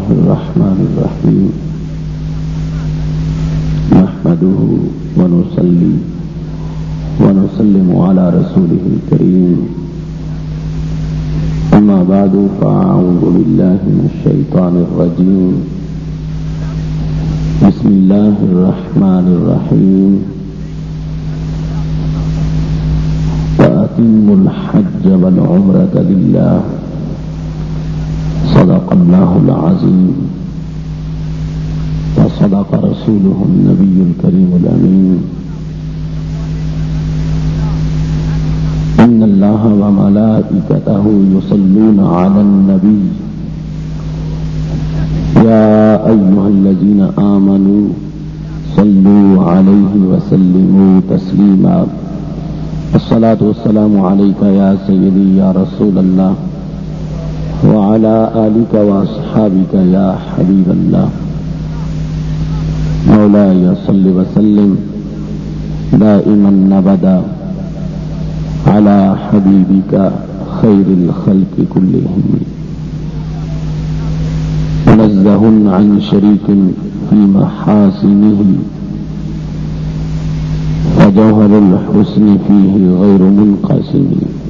الرحمن الرحيم نحمده ونصلي ونسلم على رسوله الكريم أما بعد فأعوذ بالله من الشيطان الرجيم بسم الله الرحمن الرحيم وأتموا الحج والعمرة لله صدق الله العظيم وصدق رسوله النبي الكريم الأمين إن الله وملائكته يصلون على النبي يا أيها الذين آمنوا صلوا عليه وسلموا تسليما الصلاة والسلام عليك يا سيدي يا رسول الله وعلى آلك وأصحابك يا حبيب الله مولاي صل وسلم دائما أبدا على حبيبك خير الخلق كلهم منزه عن شريك في محاسنه وجوهر الحسن فيه غير منقسم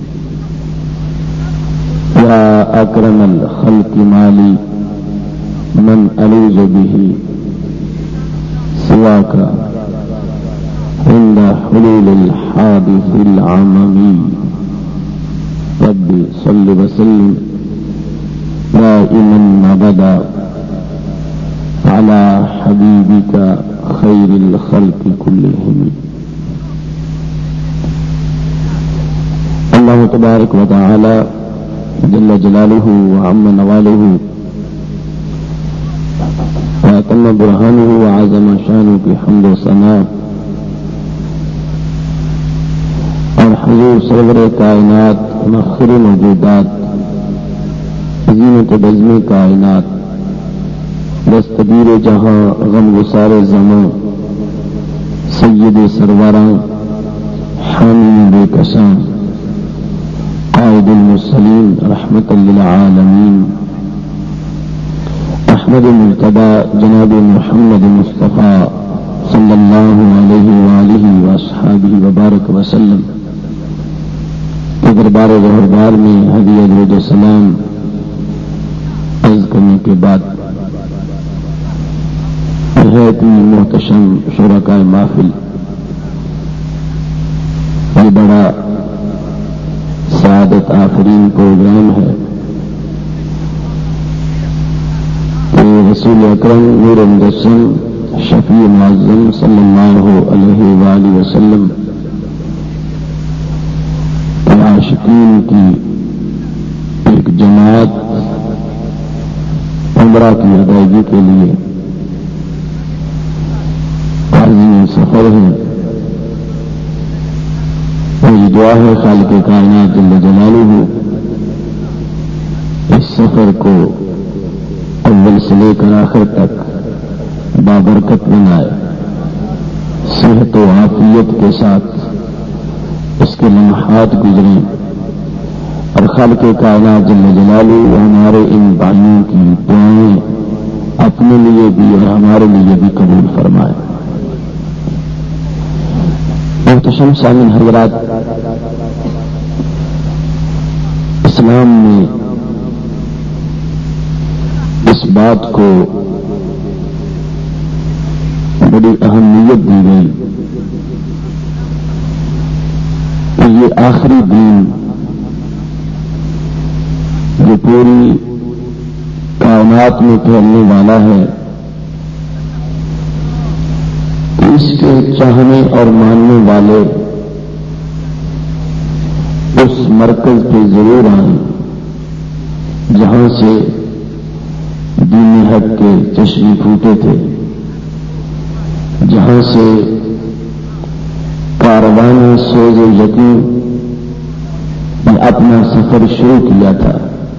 يا أكرم الخلق مالي من ألوذ به سواك عند حلول الحادث العممي رب صل وسلم دائما أبدا على حبيبك خير الخلق كلهم. اللہ تبارک و تعالی جل جلالہ وعم نوالہ واتم برہانہ وعظم شانہ کی حمد و ثنا اور حضور سرور کائنات مفخر موجودات زینت بزم کائنات دستگیر جہاں غم گسار زمان سید سروران حامی بے کساں قائد المرسلین رحمت للعالمین احمد المرتضی جناب محمد مصطفیٰ صلی اللہ علیہ وآلہ واصحابہ وبارک وسلم کے دربار گہربار میں ہدیہ درود و سلام عرض کرنے کے بعد نہایت محتشم شرکائے محفل یہ بڑا سعادت آفرین پروگرام ہے کہ رسول اکرم نور مجسم شفیع معظم صلی اللہ علیہ وآلہ وسلم عاشقین کی ایک جماعت عمرہ کی ادائیگی کے لیے عظیم سفر ہے. یہ دعا ہے خالق کائنات جل جلالہ اس سفر کو اول سے لے کر آخر تک بابرکت بنائے، صحت و عافیت کے ساتھ اس کے لمحات گزریں اور خالق کائنات جل جلالہ ہمارے ان بھائیوں کی دعائیں اپنے لیے بھی اور ہمارے لیے بھی قبول فرمائے. محتشم سامعین حضرات، اسلام میں اس بات کو بڑی اہمیت دی گئی کہ یہ آخری دین جو پوری کائنات میں پھیلنے والا ہے، اس کے چاہنے اور ماننے والے اس مرکز پہ ضرور آئیں جہاں سے دین حق کے چشمے پھوٹے تھے، جہاں سے کاروان سوز یقین نے اپنا سفر شروع کیا تھا.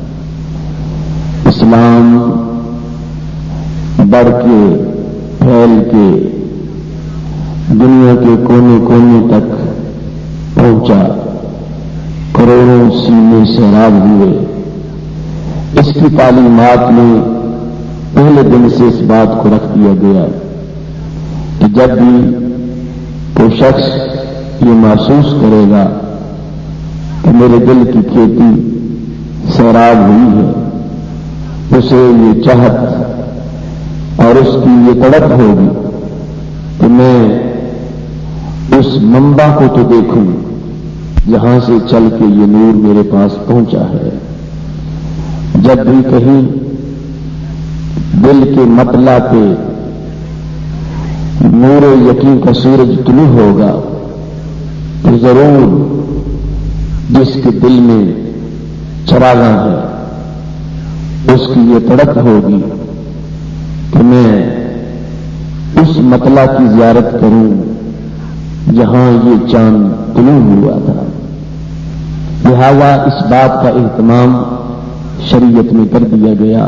اسلام بڑھ کے پھیل کے دنیا کے کونے کونے تک پہنچا، کروڑوں سینے سیراب ہوئے. اس کی تعلیمات نے پہلے دن سے اس بات کو رکھ دیا گیا کہ جب بھی کوئی شخص یہ محسوس کرے گا کہ میرے دل کی کھیتی سیراب ہوئی ہے، اسے یہ چاہت اور اس کی یہ تڑپ ہوگی کہ میں اس منبع کو تو دیکھوں جہاں سے چل کے یہ نور میرے پاس پہنچا ہے۔ جب بھی کہیں دل کے مطلع پہ نور یقین کا سورج طلوع ہوگا تو ضرور جس کے دل میں چراغاں ہے اس کی یہ تڑپ ہوگی کہ میں اس مطلع کی زیارت کروں جہاں یہ چاند طلوع ہوا تھا۔ لہذا اس بات کا اہتمام شریعت میں کر دیا گیا۔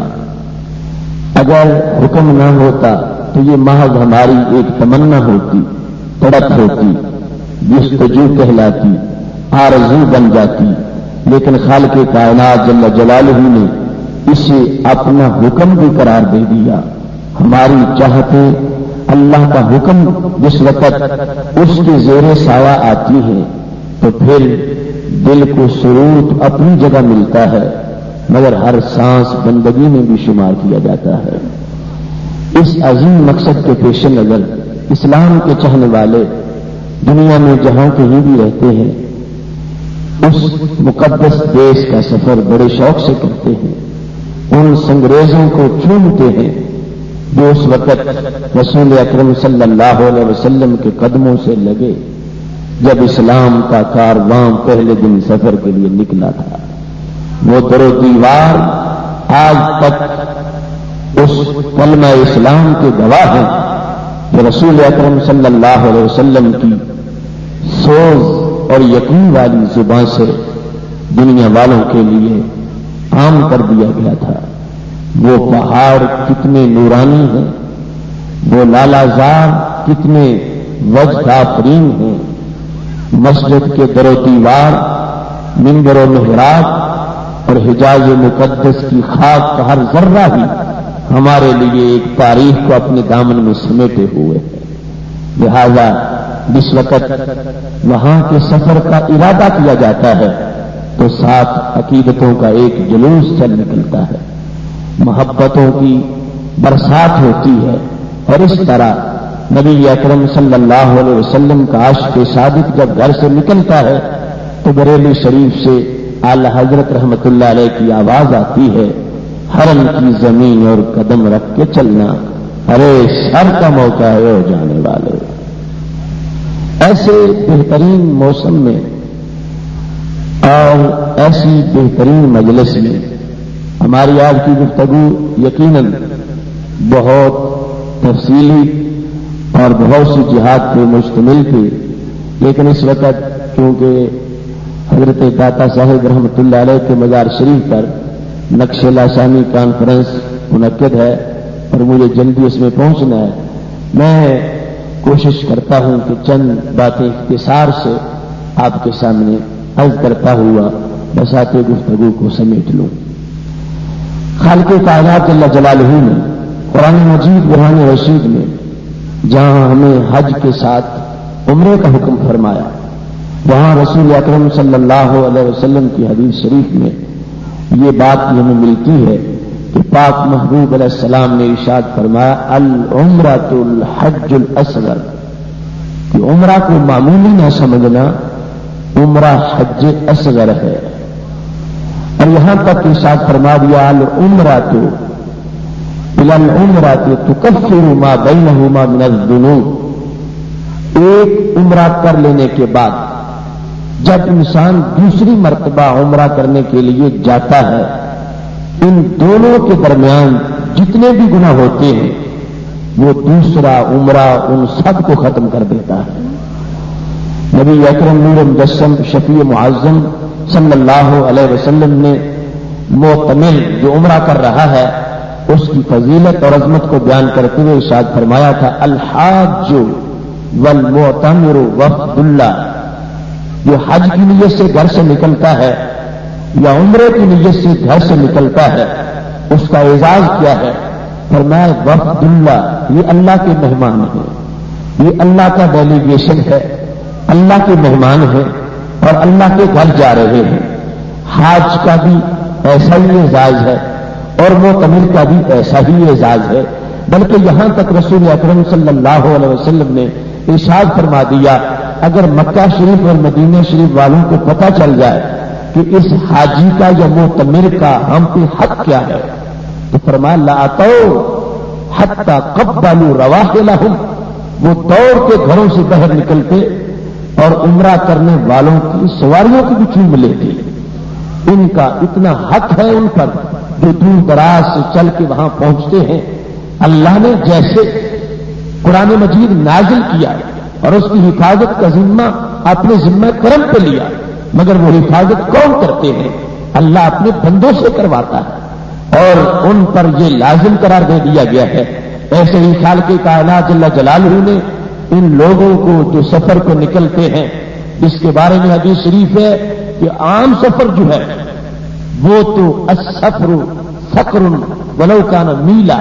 اگر حکم نہ ہوتا تو یہ محض ہماری ایک تمنا ہوتی، تڑپ ہوتی، جستجو کہلاتی، آرزو بن جاتی، لیکن خالق کائنات جل جلالہ نے اسے اپنا حکم بھی قرار دے دیا۔ ہماری چاہتیں اللہ کا حکم جس وقت اس کے زیر سایہ آتی ہے تو پھر دل کو سرور اپنی جگہ ملتا ہے، مگر ہر سانس بندگی میں بھی شمار کیا جاتا ہے۔ اس عظیم مقصد کے پیش نظر اسلام کے چاہنے والے دنیا میں جہاں کہیں بھی رہتے ہیں اس مقدس دیش کا سفر بڑے شوق سے کرتے ہیں، ان سنگریزوں کو چومتے ہیں جو اس وقت رسول اکرم صلی اللہ علیہ وسلم کے قدموں سے لگے جب اسلام کا کارواں پہلے دن سفر کے لیے نکلا تھا۔ وہ در و دیوار آج تک اس کلمہ اسلام کے گواہ ہیں کہ رسول اکرم صلی اللہ علیہ وسلم کی سوز اور یقین والی زبان سے دنیا والوں کے لیے عام کر دیا گیا تھا۔ وہ پہاڑ کتنے نورانی ہیں، وہ لالا زار کتنے وجد آفرین ہیں، مسجد کے در و دیوار، منبر و محراب اور حجاز مقدس کی خاک کا ہر ذرہ ہی ہمارے لیے ایک تاریخ کو اپنے دامن میں سمیٹے ہوئے ہے۔ لہذا جس وقت وہاں کے سفر کا ارادہ کیا جاتا ہے تو ساتھ عقیدتوں کا ایک جلوس چل نکلتا ہے، محبتوں کی برسات ہوتی ہے، اور اس طرح نبی اکرم صلی اللہ علیہ وسلم کا عاشق صادق جب گھر سے نکلتا ہے تو بریلی شریف سے اعلی حضرت رحمت اللہ علیہ کی آواز آتی ہے، حرم کی زمین اور قدم رکھ کے چلنا، ارے سر کا موقع ہے ہو جانے والے۔ ایسے بہترین موسم میں اور ایسی بہترین مجلس میں ہماری آج کی گفتگو یقیناً بہت تفصیلی اور بہت سی جہاد پہ مشتمل تھی، لیکن اس وقت چونکہ حضرت داتا صاحب رحمۃ اللہ علیہ کے مزار شریف پر نقش لاسانی کانفرنس منعقد ہے اور مجھے جلدی اس میں پہنچنا ہے، میں کوشش کرتا ہوں کہ چند باتیں اختصار سے آپ کے سامنے عرض کرتا ہوا بساط گفتگو کو سمیٹ لوں۔ خالق کائنات جل جلالہ نے قرآن مجید برہان رشید میں جہاں ہمیں حج کے ساتھ عمرے کا حکم فرمایا، وہاں رسول اکرم صلی اللہ علیہ وسلم کی حدیث شریف میں یہ بات بھی ہمیں ملتی ہے کہ پاک محبوب علیہ السلام نے ارشاد فرمایا العمرۃ الحج الاصغر، کہ عمرہ کو معمولی نہ سمجھنا، عمرہ حج اصغر ہے۔ اور یہاں تک ارشاد فرما دیا العمرۃ الی العمرۃ تکفر ما بینہما من الذنوب، ایک عمرہ کر لینے کے بعد جب انسان دوسری مرتبہ عمرہ کرنے کے لیے جاتا ہے ان دونوں کے درمیان جتنے بھی گناہ ہوتے ہیں وہ دوسرا عمرہ ان سب کو ختم کر دیتا ہے۔ نبی اکرم نور مجسم شفیع معظم صلی اللہ علیہ وسلم نے معتمر جو عمرہ کر رہا ہے اس کی فضیلت اور عظمت کو بیان کرتے ہوئے ارشاد فرمایا تھا الحاج والمعتمر وفد اللہ، جو حج کی نیت سے گھر سے نکلتا ہے یا عمرے کی نیت سے گھر سے نکلتا ہے اس کا اعزاز کیا ہے، فرمایا وفد اللہ، یہ اللہ کے مہمان ہیں، یہ اللہ کا ڈیلیگیشن ہے، اللہ کے مہمان ہیں اور اللہ کے گھر جا رہے ہیں۔ حاج کا بھی ایسا ہی اعزاز ہے اور معتمر کا بھی ایسا ہی اعزاز ہے، بلکہ یہاں تک رسول اکرم صلی اللہ علیہ وسلم نے ارشاد فرما دیا اگر مکہ شریف اور مدینہ شریف والوں کو پتہ چل جائے کہ اس حاجی کا یا معتمر کا ہم پہ حق کیا ہے تو فرمایا لا اتوا حتی قبلوا رواحلهم، وہ دوڑ کے گھروں سے باہر نکلتے اور عمرہ کرنے والوں کی سواریوں کی بھی چوم لیتے۔ ان کا اتنا حق ہے ان پر جو دور دراز سے چل کے وہاں پہنچتے ہیں۔ اللہ نے جیسے قرآن مجید نازل کیا اور اس کی حفاظت کا ذمہ اپنے ذمہ کرم پہ لیا، مگر وہ حفاظت کون کرتے ہیں؟ اللہ اپنے بندوں سے کرواتا ہے اور ان پر یہ لازم قرار دے دیا گیا ہے۔ ایسے ہی خالق کائنات جل جلالہ نے ان لوگوں کو جو سفر کو نکلتے ہیں، جس کے بارے میں حدیث شریف ہے کہ عام سفر جو ہے وہ تو السفر سقر ولو کان میلا،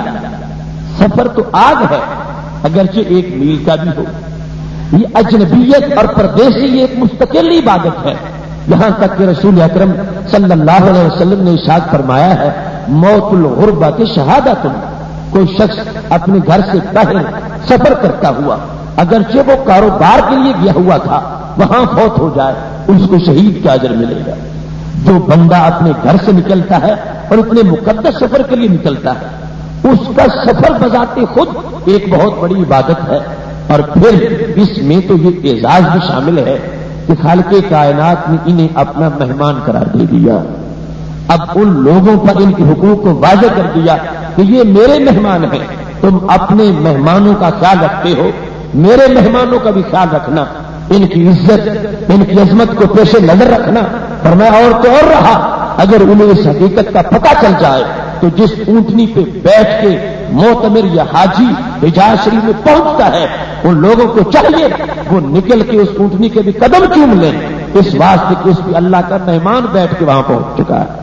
سفر تو آگ ہے اگرچہ ایک میل کا بھی ہو۔ یہ اجنبیت اور پردیسی یہ ایک مستقل عبادت ہے، یہاں تک کہ رسول اکرم صلی اللہ علیہ وسلم نے ارشاد فرمایا ہے موت الغربۃ شہادۃ، کوئی شخص اپنے گھر سے باہر سفر کرتا ہوا اگرچہ وہ کاروبار کے لیے گیا ہوا تھا وہاں فوت ہو جائے اس کو شہید کا اجر ملے گا۔ جو بندہ اپنے گھر سے نکلتا ہے اور اتنے مقدس سفر کے لیے نکلتا ہے اس کا سفر بذات خود ایک بہت بڑی عبادت ہے، اور پھر اس میں تو یہ اعزاز بھی شامل ہے کہ خالق کائنات نے انہیں اپنا مہمان قرار دے دیا۔ اب ان لوگوں پر ان کے حقوق کو واضح کر دیا کہ یہ میرے مہمان ہیں، تم اپنے مہمانوں کا خیال رکھتے ہو، میرے مہمانوں کا بھی خیال رکھنا، ان کی عزت ان کی عظمت کو پیش نظر رکھنا۔ فرمایا اور تو اور رہا اگر انہیں اس حقیقت کا پتہ چل جائے تو جس اونٹنی پہ بیٹھ کے معتمر یا حاجی حجاز شریف میں پہنچتا ہے ان لوگوں کو چاہیے وہ نکل کے اس اونٹنی کے بھی قدم چوم لیں، اس واسطے کہ اس پہ اللہ کا مہمان بیٹھ کے وہاں پہنچ چکا ہے۔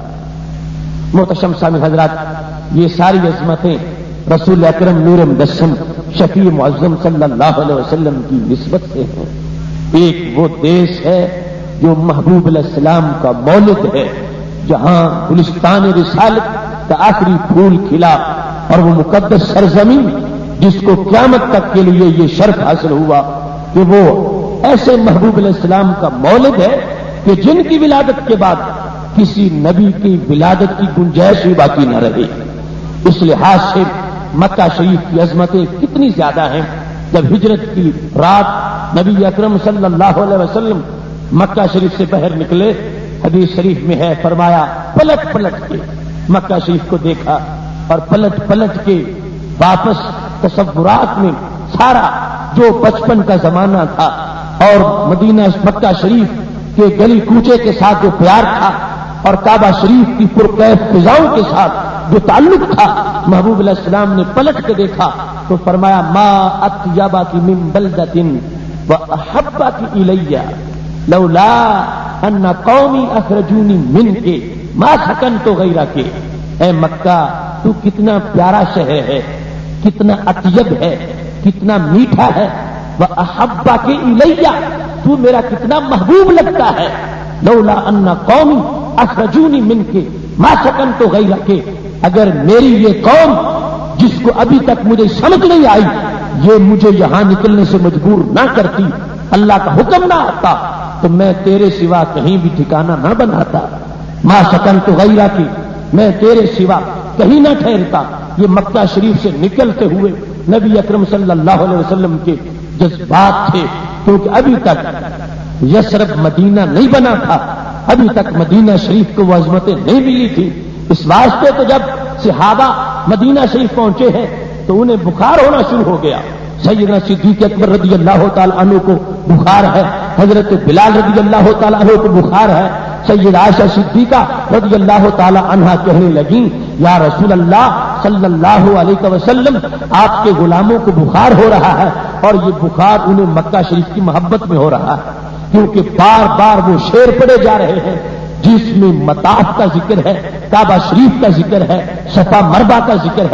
محتشم سامع حضرات، یہ ساری عظمتیں رسول اکرم نور مجسم شفیع معظم صلی اللہ علیہ وسلم کی نسبت سے ہیں۔ ایک وہ دیش ہے جو محبوب علیہ السلام کا مولد ہے، جہاں گلستان رسالت کا آخری پھول کھلا، اور وہ مقدس سرزمین جس کو قیامت تک کے لیے یہ شرف حاصل ہوا کہ وہ ایسے محبوب علیہ السلام کا مولد ہے کہ جن کی ولادت کے بعد کسی نبی کی ولادت کی گنجائش ہی باقی نہ رہی۔ اس لحاظ سے مکہ شریف کی عظمتیں کتنی زیادہ ہیں۔ جب ہجرت کی رات نبی اکرم صلی اللہ علیہ وسلم مکہ شریف سے باہر نکلے، حدیث شریف میں ہے فرمایا پلٹ پلٹ کے مکہ شریف کو دیکھا اور پلٹ پلٹ کے واپس تصورات میں سارا جو بچپن کا زمانہ تھا اور مدینہ مکہ شریف کے گلی کوچے کے ساتھ جو پیار تھا اور کعبہ شریف کی پرکیف فضاؤں کے ساتھ جو تعلق تھا، محبوب علیہ السلام نے پلٹ کے دیکھا تو فرمایا ما اطیبک من بلدۃ واحبک الی لولا ان قومی اخرجونی منک ما سکنت غیرک۔ اے مکہ تو کتنا پیارا شہر ہے، کتنا اطیب ہے، کتنا میٹھا ہے، واحبک الی تو میرا کتنا محبوب لگتا ہے، لولا ان قومی اخرجونی منک ما سکنت غیرک، اگر میری یہ قوم جس کو ابھی تک مجھے سمجھ نہیں آئی یہ مجھے یہاں نکلنے سے مجبور نہ کرتی، اللہ کا حکم نہ آتا تو میں تیرے سوا کہیں بھی ٹھکانہ نہ بناتا، ما سکنت غیرک، میں تیرے سوا کہیں نہ ٹھہرتا۔ یہ مکہ شریف سے نکلتے ہوئے نبی اکرم صلی اللہ علیہ وسلم کے جذبات تھے، کیونکہ ابھی تک یثرب مدینہ نہیں بنا تھا، ابھی تک مدینہ شریف کو وہ عظمتیں نہیں ملی تھی۔ اس واسطے تو جب صحابہ مدینہ شریف پہنچے ہیں تو انہیں بخار ہونا شروع ہو گیا۔ سیدنا صدیق اکبر رضی اللہ تعالی عنہ کو بخار ہے، حضرت بلال رضی اللہ تعالی عنہ کو بخار ہے، سید عائشہ صدیقہ رضی اللہ تعالی عنہا کہنے لگیں یا رسول اللہ صلی اللہ علیہ وسلم آپ کے غلاموں کو بخار ہو رہا ہے، اور یہ بخار انہیں مکہ شریف کی محبت میں ہو رہا ہے، کیونکہ بار بار وہ شعر پڑے جا رہے ہیں جس میں مطاف کا ذکر ہے، کعبہ شریف کا ذکر ہے، صفا مربع کا ذکر ہے،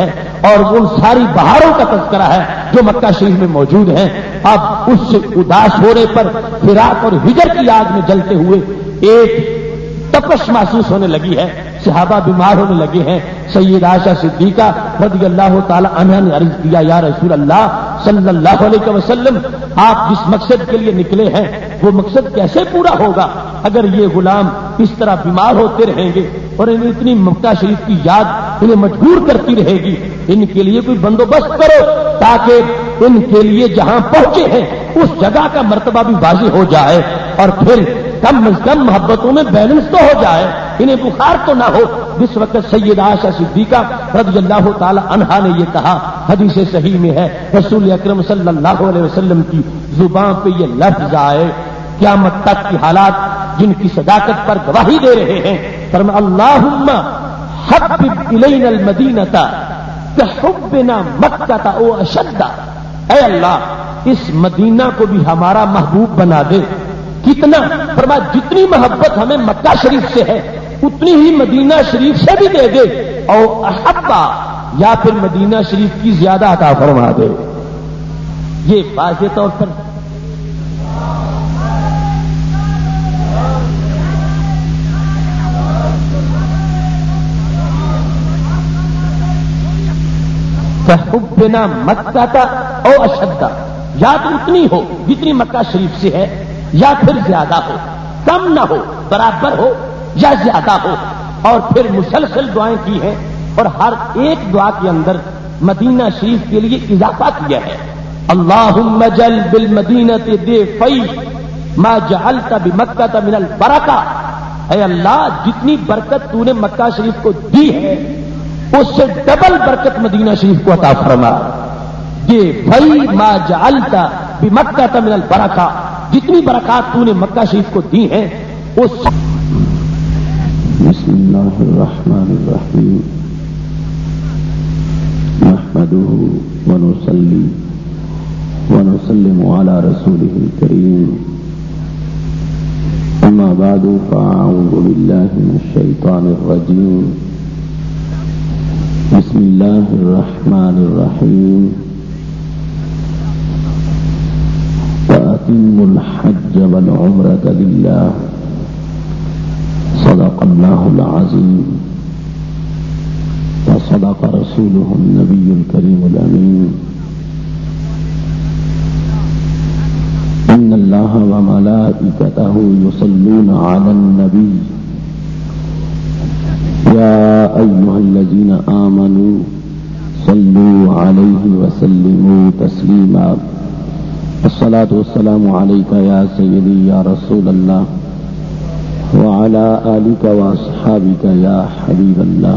اور ان ساری بہاروں کا تذکرہ ہے جو مکہ شریف میں موجود ہیں. اب اس سے اداس ہونے پر فراق اور ہجر کی آگ میں جلتے ہوئے ایک تپش محسوس ہونے لگی ہے. صحابہ بیمار ہونے لگے ہیں. سیدہ عائشہ صدیقہ رضی اللہ تعالی عنہا نے عرض کیا یا رسول اللہ صلی اللہ علیہ وسلم آپ جس مقصد کے لیے نکلے ہیں وہ مقصد کیسے پورا ہوگا اگر یہ غلام اس طرح بیمار ہوتے رہیں گے اور انہیں اتنی مکہ شریف کی یاد انہیں مجبور کرتی رہے گی. ان کے لیے کوئی بندوبست کرو تاکہ ان کے لیے جہاں پہنچے ہیں اس جگہ کا مرتبہ بھی واضح ہو جائے اور پھر کم از کم محبتوں میں بیلنس تو ہو جائے, انہیں بخار تو نہ ہو. جس وقت سیدہ عائشہ صدیقہ رضی اللہ تعالی عنہا نے یہ کہا, حدیث صحیح میں ہے رسول اکرم صلی اللہ علیہ وسلم کی زبان پہ یہ لفظ آئے قیامت تک کی حالات جن کی صداقت پر گواہی دے رہے ہیں. فرمایا اللہم حبب الینا المدینۃ کحبنا مکہ او اشد. اے اللہ اس مدینہ کو بھی ہمارا محبوب بنا دے. کتنا؟ فرمایا جتنی محبت ہمیں مکہ شریف سے ہے اتنی ہی مدینہ شریف سے بھی دے دے, اور احبا یا پھر مدینہ شریف کی زیادہ عطا فرما دے. یہ واضح طور پر حبنا مکہ او اشد, یا تو اتنی ہو جتنی مکہ شریف سے ہے یا پھر زیادہ ہو, کم نہ ہو, برابر ہو یا زیادہ ہو. اور پھر مسلسل دعائیں کی ہیں اور ہر ایک دعا کے اندر مدینہ شریف کے لیے اضافہ کیا ہے. اللہم جل بالمدینۃ ضیفی ما جعلت بمکہ من البرکہ. اے اللہ جتنی برکت تو نے مکہ شریف کو دی ہے اس سے ڈبل برکت مدینہ شریف کو عطا فرما. ضیفی ما جعلت بمکہ من البرکہ, جتنی برکات تو نے مکہ شریف کو دی ہیں اس. بسم اللہ الرحمن الرحیم نحمده ونصلی ونسلم علی رسوله الکریم اما بعد فاعوذ باللہ من الشیطان الرجیم بسم اللہ الرحمن الرحیم وأتموا الحج والعمرة لله صدق الله العظيم وصدق رسوله النبي الكريم الأمين. إن الله وملائكته يصلون على النبي يا أيها الذين آمنوا صلوا عليه وسلموا تسليما. الصلاة والسلام عليك يا سيدي يا رسول الله وعلى آلك وأصحابك يا حبيب الله.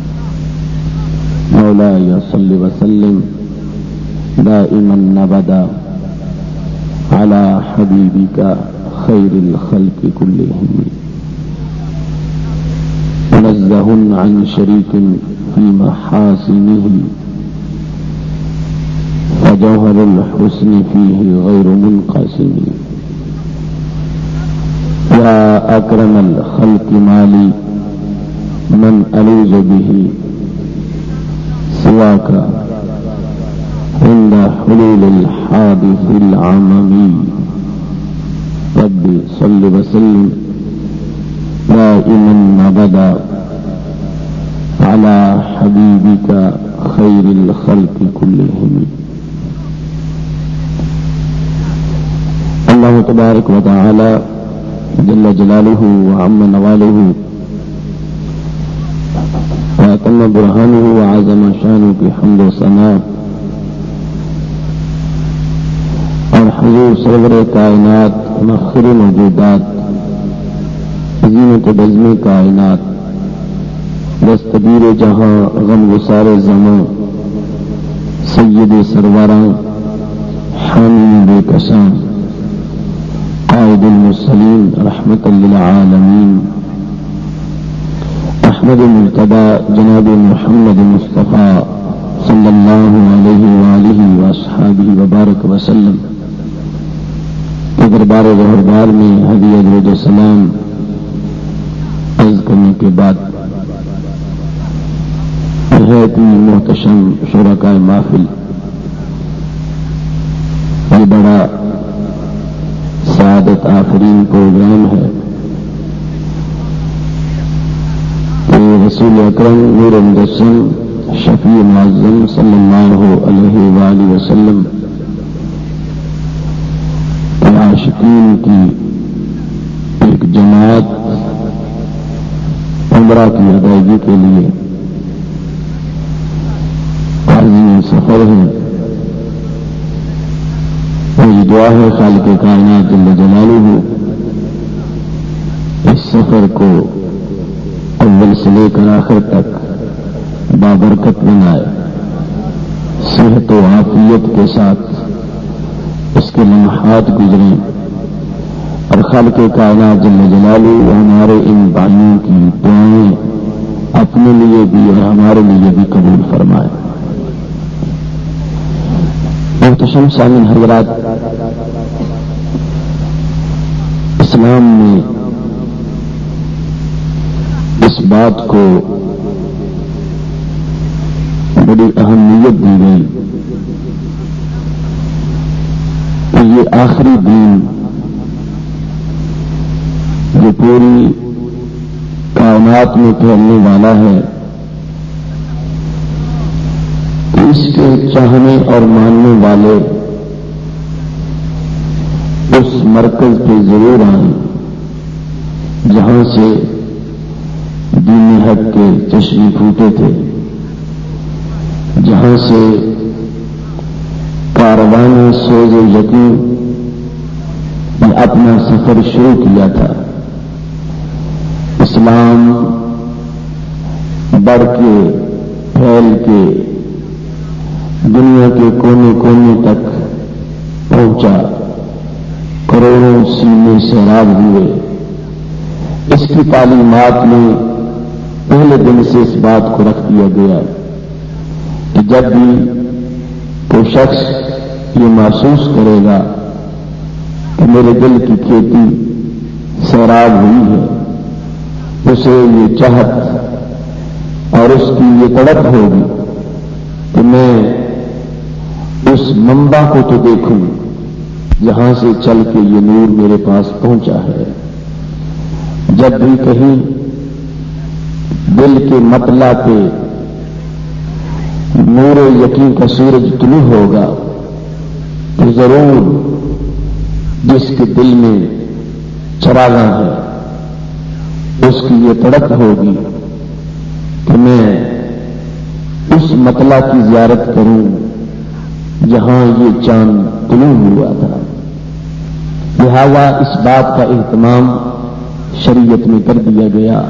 مولاي صل وسلم دائما أبدا على حبيبك خير الخلق كلهم منزه عن شريك في محاسنه وجوهر الحسن فيه غير منقسم. يا أكرم الخلق مالي من ألوذ به سواك عند حلول الحادث العممي. رب صل وسلم دائما أبدا على حبيبك خير الخلق كلهم. اللہ تبارک و تعالی جل جلالہ وعم نوالہ واتم برہانہ وعظم شانہ کی حمد و ثنا اور حضور سرور کائنات مفخر موجودات عظیمت بزم کائنات دستگیر جہاں غم گسار زمان سید سرواراں حامی بے کساں قائد المرسلین رحمت للعالمین احمد مرتضی جناب محمد مصطفیٰ صلی اللہ علیہ وآلہ وآصحابہ وبارک وسلم کے دربار زہردار میں ہدیہ درود و سلام عرض کرنے کے بعد نہایت ہی محتشم شرکاء محفل، یہ بڑا سعادت آفرین پروگرام ہے کہ رسول اکرم نور مجسم شفیع معظم صلی اللہ علیہ وآلہ وسلم کے عاشقین کی ایک جماعت عمرہ کی ادائیگی کے لیے عارضی سفر ہے. میری دعا ہے خالق کائنات جل جلالہ اس سفر کو اول سے لے کر آخر تک بابرکت بنائے، صحت و عافیت کے ساتھ اس کے لمحات گزریں، اور خالق کائنات جل جلالہ ہمارے ان بھائیوں کی دعائیں اپنے لیے بھی اور ہمارے لیے بھی قبول فرمائے. محتشم سامعین حضرات، اسلام میں اس بات کو بڑی اہمیت دی گئی کہ یہ آخری دین جو پوری کائنات میں پھیلنے والا ہے، اس کے چاہنے اور ماننے والے اس مرکز پہ ضرور آئیں جہاں سے دین حق کے چشمے پھوٹے تھے، جہاں سے کاروان سوز و یقین نے اپنا سفر شروع کیا تھا. اسلام بڑھ کے پھیل کے دنیا کے کونے کونے تک پہنچا، کروڑوں سینے سیراب ہوئے. اس کی تعلیمات میں پہلے دن سے اس بات کو رکھ دیا گیا کہ جب بھی کوئی شخص یہ محسوس کرے گا کہ میرے دل کی کھیتی سیراب ہوئی ہے، اسے یہ چاہت اور اس کی یہ تڑپ ہوگی کہ میں اس منبع کو تو دیکھوں جہاں سے چل کے یہ نور میرے پاس پہنچا ہے. جب بھی کہیں دل کے مطلع پہ نور یقین کا سورج طلوع ہوگا تو ضرور جس کے دل میں چراغاں ہے اس کی یہ تڑپ ہوگی کہ میں اس مطلع کی زیارت کروں جہاں یہ چاند طلوع ہوا تھا. لہذا اس بات کا اہتمام شریعت میں کر دیا گیا.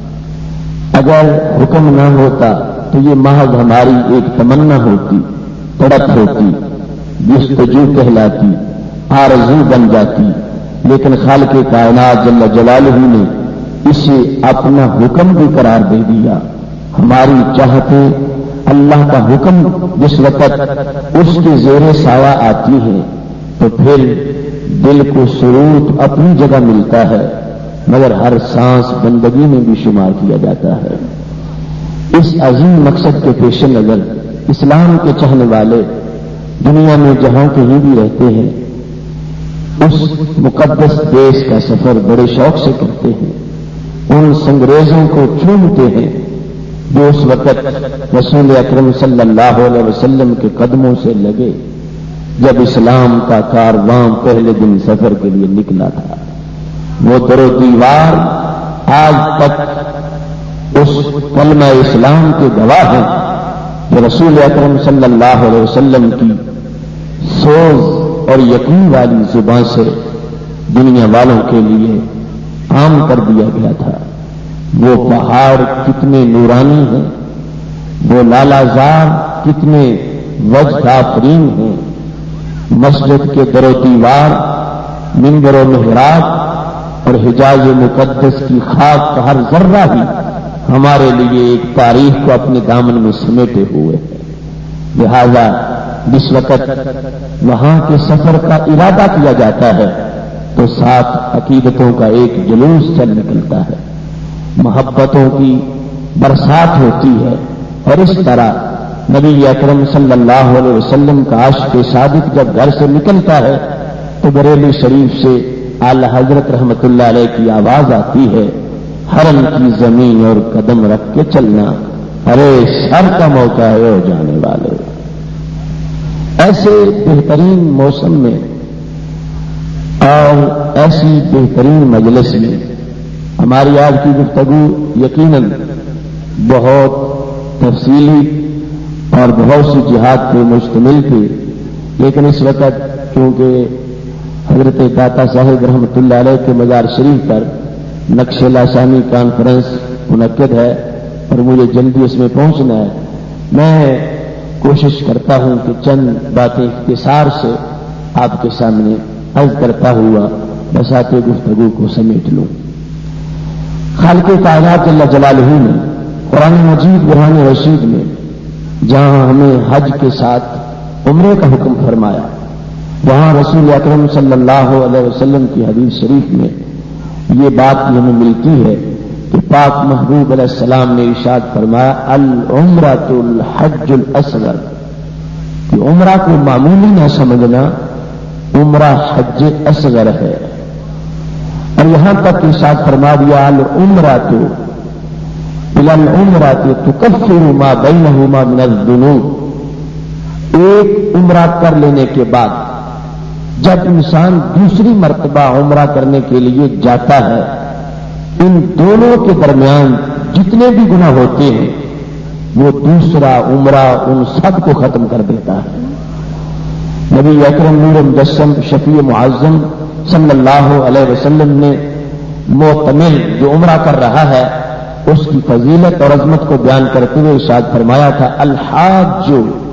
اگر حکم نہ ہوتا تو یہ محض ہماری ایک تمنا ہوتی، تڑپ ہوتی، جستجو کہلاتی، آرزو بن جاتی. لیکن خالق کائنات جل جلالہ نے اسے اپنا حکم بھی قرار دے دیا. ہماری چاہتیں اللہ کا حکم جس وقت اس کے زیر سایہ آتی ہے تو پھر دل کو سرود اپنی جگہ ملتا ہے، مگر ہر سانس بندگی میں بھی شمار کیا جاتا ہے. اس عظیم مقصد کے پیش نظر اسلام کے چاہنے والے دنیا میں جہاں کہیں بھی رہتے ہیں اس مقدس دیش کا سفر بڑے شوق سے کرتے ہیں. ان سنگریزوں کو چومتے ہیں جو اس وقت رسول اکرم صلی اللہ علیہ وسلم کے قدموں سے لگے جب اسلام کا کارواں پہلے دن سفر کے لیے نکلا تھا. وہ در و دیوار آج تک اس کلمہ اسلام کے گواہ ہیں کہ رسول اکرم صلی اللہ علیہ وسلم کی سوز اور یقین والی زبان سے دنیا والوں کے لیے عام کر دیا گیا تھا. وہ پہاڑ کتنے نورانی ہیں، وہ لالا زار کتنے وجد آفرین ہیں. مسجد کے در و دیوار، منبر و محراب اور حجاز مقدس کی خاک کا ہر ذرہ ہی ہمارے لیے ایک تاریخ کو اپنے دامن میں سمیٹے ہوئے ہے. لہذا جس وقت وہاں کے سفر کا ارادہ کیا جاتا ہے تو ساتھ عقیدتوں کا ایک جلوس چل نکلتا ہے، محبتوں کی برسات ہوتی ہے، اور اس طرح نبی اکرم صلی اللہ علیہ وسلم کا عاشق صادق جب گھر سے نکلتا ہے تو بریلی شریف سے اعلی حضرت رحمت اللہ علیہ کی آواز آتی ہے، حرم کی زمین اور قدم رکھ کے چلنا، ارے سر کا موقع ہے ہو جانے والے۔ ایسے بہترین موسم میں اور ایسی بہترین مجلس میں ہماری آج کی گفتگو یقیناً بہت تفصیلی اور بہت سی جہاد پہ مشتمل تھی، لیکن اس وقت چونکہ حضرت داتا صاحب رحمۃ اللہ علیہ کے مزار شریف پر نقش لاسانی کانفرنس منعقد ہے اور مجھے جلدی اس میں پہنچنا ہے، میں کوشش کرتا ہوں کہ چند باتیں اختصار سے آپ کے سامنے عرض کرتا ہوا بساط گفتگو کو سمیٹ لوں۔ خالق کائنات جل جلالہ نے قرآن مجید برہان رشید میں جہاں ہمیں حج کے ساتھ عمرے کا حکم فرمایا، وہاں رسول اکرم صلی اللہ علیہ وسلم کی حدیث شریف میں یہ بات ہمیں ملتی ہے کہ پاک محبوب علیہ السلام نے ارشاد فرمایا العمرۃ الحج الاصغر، کہ عمرہ کو معمولی نہ سمجھنا، عمرہ حج اصغر ہے۔ اور یہاں تک ارشاد فرما دیا العمرۃ الی العمرۃ تکفر ما بینہما من الذنوب، ایک عمرہ کر لینے کے بعد جب انسان دوسری مرتبہ عمرہ کرنے کے لیے جاتا ہے، ان دونوں کے درمیان جتنے بھی گناہ ہوتے ہیں وہ دوسرا عمرہ ان سب کو ختم کر دیتا ہے۔ نبی اکرم نور مجسم شفیع معظم صلی اللہ علیہ وسلم نے معتمر جو عمرہ کر رہا ہے اس کی فضیلت اور عظمت کو بیان کرتے ہوئے ارشاد فرمایا تھا الحاج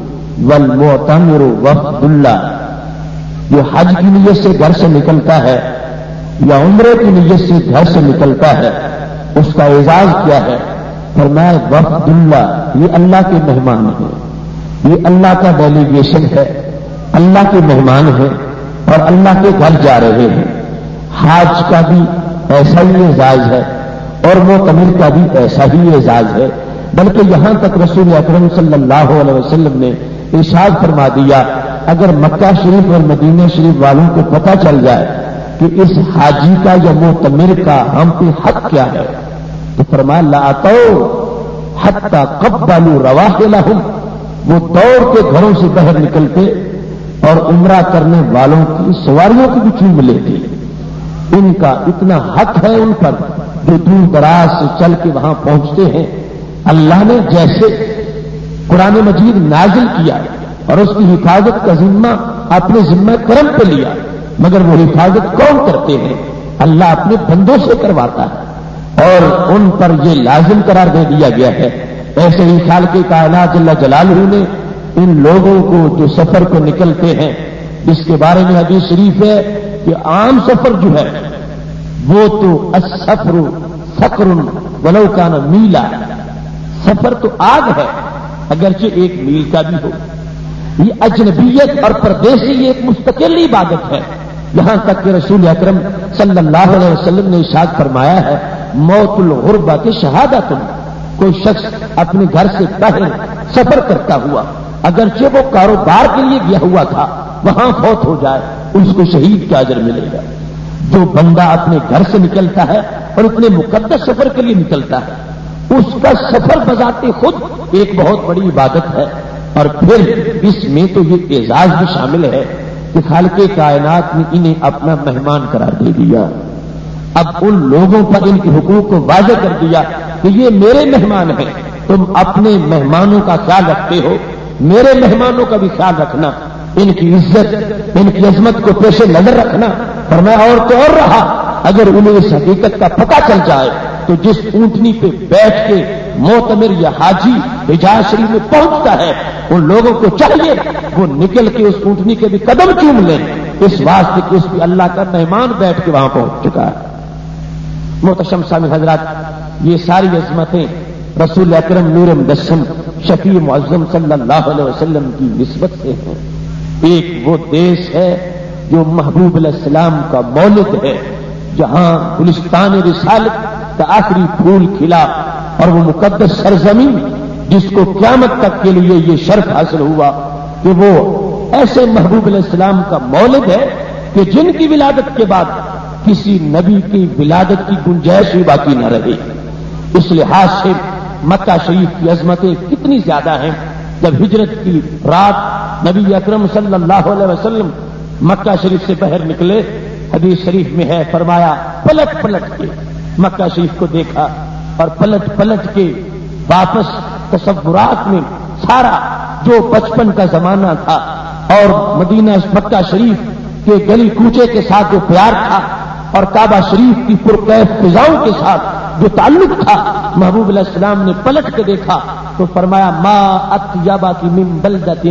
والمعتمر وفد اللہ، جو حج کی نیت سے گھر سے نکلتا ہے یا عمرے کی نیت سے گھر سے نکلتا ہے اس کا اعزاز کیا ہے؟ فرمایا وفد اللہ، یہ اللہ کے مہمان ہیں، یہ اللہ کا ڈیلیگیشن ہے، اللہ کے مہمان ہیں اور اللہ کے گھر جا رہے ہیں۔ حاج کا بھی ایسا ہی اعزاز ہے اور معتمر کا بھی ایسا ہی اعزاز ہے، بلکہ یہاں تک رسول اکرم صلی اللہ علیہ وسلم نے ارشاد فرما دیا اگر مکہ شریف اور مدینہ شریف والوں کو پتہ چل جائے کہ اس حاجی کا یا معتمر کا ہم پہ حق کیا ہے تو فرمایا لاتوا حتی قبلوا رواحلہم، وہ دوڑ کے گھروں سے باہر نکلتے اور عمرہ کرنے والوں کی سواریوں کی بھی چوم لیتے۔ ان کا اتنا حق ہے ان پر جو دور دراز سے چل کے وہاں پہنچتے ہیں۔ اللہ نے جیسے قرآن مجید نازل کیا اور اس کی حفاظت کا ذمہ اپنے ذمہ کرم پہ لیا، مگر وہ حفاظت کون کرتے ہیں؟ اللہ اپنے بندوں سے کرواتا ہے اور ان پر یہ لازم قرار دے دیا گیا ہے۔ ایسے ہی خالق کائنات جل جلالہ نے ان لوگوں کو جو سفر کو نکلتے ہیں، جس کے بارے میں حدیث شریف ہے کہ عام سفر جو ہے وہ تو السفر فقر ولو کان میلا، سفر تو آگ ہے اگرچہ ایک میل کا بھی ہو۔ یہ اجنبیت اور پردیسی ایک مستقل عبادت ہے، یہاں تک کہ رسول اکرم صلی اللہ علیہ وسلم نے ارشاد فرمایا ہے موت الغربۃ شہادۃ، کوئی شخص اپنے گھر سے باہر سفر کرتا ہوا اگرچہ وہ کاروبار کے لیے گیا ہوا تھا وہاں فوت ہو جائے اس کو شہید کا اجر ملے گا۔ جو بندہ اپنے گھر سے نکلتا ہے اور اتنے مقدس سفر کے لیے نکلتا ہے اس کا سفر بذات خود ایک بہت بڑی عبادت ہے، اور پھر اس میں تو یہ اعزاز بھی شامل ہے کہ خالق کائنات نے انہیں اپنا مہمان قرار دے دیا۔ اب ان لوگوں پر ان کے حقوق کو واضح کر دیا کہ یہ میرے مہمان ہیں، تم اپنے مہمانوں کا خیال رکھتے ہو، میرے مہمانوں کا بھی خیال رکھنا، ان کی عزت ان کی عظمت کو پیش نظر رکھنا۔ فرمایا اور تو اور رہا اگر انہیں اس حقیقت کا پتہ چل جائے تو جس اونٹنی پہ بیٹھ کے معتمر یا حاجی حجاز شریف میں پہنچتا ہے ان لوگوں کو چاہیے وہ نکل کے اس اونٹنی کے بھی قدم چوم لیں، اس واسطے کہ اس بھی اللہ کا مہمان بیٹھ کے وہاں پہنچ چکا ہے۔ محتشم سامع حضرات، یہ ساری عظمتیں رسول اکرم نور مجسم شفیع معظم صلی اللہ علیہ وسلم کی نسبت سے ہیں۔ ایک وہ دیش ہے جو محبوب علیہ السلام کا مولد ہے، جہاں گلستان رسالت کا آخری پھول کھلا، اور وہ مقدس سرزمین جس کو قیامت تک کے لیے یہ شرف حاصل ہوا کہ وہ ایسے محبوب علیہ السلام کا مولد ہے کہ جن کی ولادت کے بعد کسی نبی کی ولادت کی گنجائش ہی باقی نہ رہی. اس لحاظ سے مکہ شریف کی عظمتیں کتنی زیادہ ہیں. جب ہجرت کی رات نبی اکرم صلی اللہ علیہ وسلم مکہ شریف سے باہر نکلے، حدیث شریف میں ہے فرمایا پلٹ پلٹ کے مکہ شریف کو دیکھا اور پلٹ پلٹ کے واپس تصورات میں سارا جو بچپن کا زمانہ تھا اور مدینہ مکہ شریف کے گلی کوچے کے ساتھ جو پیار تھا اور کعبہ شریف کی پرکیف فضاؤں کے ساتھ جو تعلق تھا، محبوب علیہ السلام نے پلٹ کے دیکھا تو فرمایا ما اطیبک من بلدۃ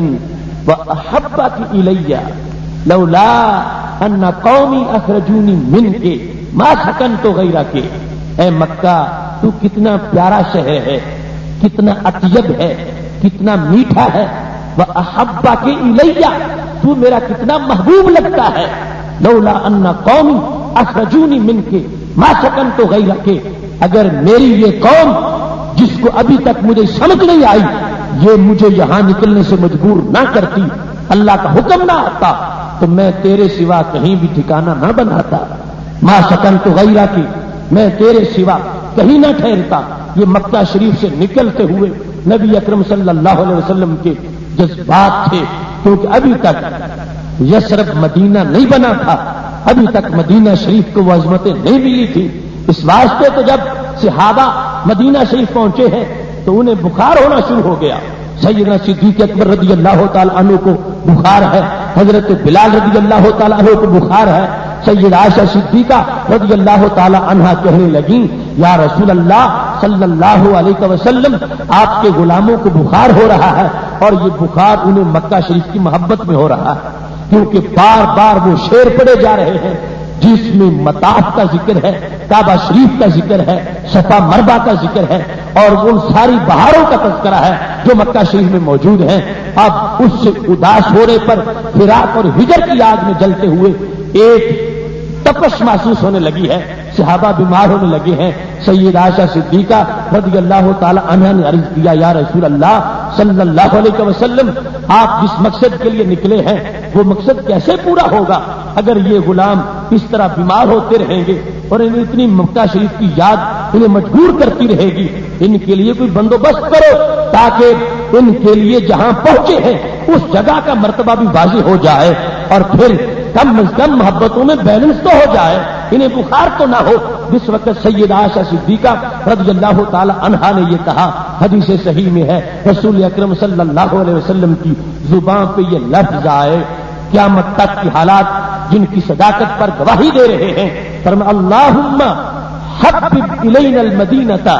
واحبک الی لولا ان قومی اخرجونی منک ما سکنت غیرک. اے مکہ، تو کتنا پیارا شہر ہے، کتنا اطیب ہے، کتنا میٹھا ہے. واحبک الی، تو میرا کتنا محبوب لگتا ہے. لولا ان قومی اخرجونی منک ما سکنت غیرک، اگر میری یہ قوم جس کو ابھی تک مجھے سمجھ نہیں آئی یہ مجھے یہاں نکلنے سے مجبور نہ کرتی، اللہ کا حکم نہ آتا، تو میں تیرے سوا کہیں بھی ٹھکانہ نہ بناتا. ما سکنت غیرک، میں تیرے سوا کہیں نہ ٹھہرتا. یہ مکہ شریف سے نکلتے ہوئے نبی اکرم صلی اللہ علیہ وسلم کے جذبات تھے، کیونکہ ابھی تک یثرب مدینہ نہیں بنا تھا، ابھی تک مدینہ شریف کو وہ عظمتیں نہیں ملی تھی. اس واسطے تو جب صحابہ مدینہ شریف پہنچے ہیں تو انہیں بخار ہونا شروع ہو گیا. سیدنا صدیق اکبر رضی اللہ تعالی عنہ کو بخار ہے، حضرت بلال رضی اللہ تعالی عنہ کو بخار ہے. سیدہ عائشہ صدیقہ رضی اللہ تعالی عنہا کہنے لگیں یا رسول اللہ صلی اللہ علیہ وسلم، آپ کے غلاموں کو بخار ہو رہا ہے اور یہ بخار انہیں مکہ شریف کی محبت میں ہو رہا ہے، کیونکہ بار بار وہ شعر پڑے جا رہے ہیں جس میں مطاف کا ذکر ہے، کعبہ شریف کا ذکر ہے، صفا مربع کا ذکر ہے اور ان ساری بہاروں کا تذکرہ ہے جو مکہ شریف میں موجود ہیں. اب اس سے اداس ہونے پر فراق اور ہجر کی آگ میں جلتے ہوئے ایک تپش محسوس ہونے لگی ہے، صحابہ بیمار ہونے لگے ہیں. سیدہ عائشہ صدیقہ رضی اللہ تعالی عنہا نے عرض کیا یا رسول اللہ صلی اللہ علیہ وسلم، آپ جس مقصد کے لیے نکلے ہیں وہ مقصد کیسے پورا ہوگا اگر یہ غلام اس طرح بیمار ہوتے رہیں گے اور انہیں اتنی مکہ شریف کی یاد انہیں مجبور کرتی رہے گی. ان کے لیے کوئی بندوبست کرو تاکہ ان کے لیے جہاں پہنچے ہیں اس جگہ کا مرتبہ بھی واضح ہو جائے اور پھر کم از کم محبتوں میں بیلنس تو ہو جائے، انہیں بخار تو نہ ہو. جس وقت سیدہ عائشہ صدیقہ رضی اللہ تعالی عنہا نے یہ کہا، حدیث صحیح میں ہے رسول اکرم صلی اللہ علیہ وسلم کی زبان پہ یہ لفظ آئے، قیامت تک کی حالات جن کی صداقت پر گواہی دے رہے ہیں. فرمایا اللہم حبب الینا المدینہ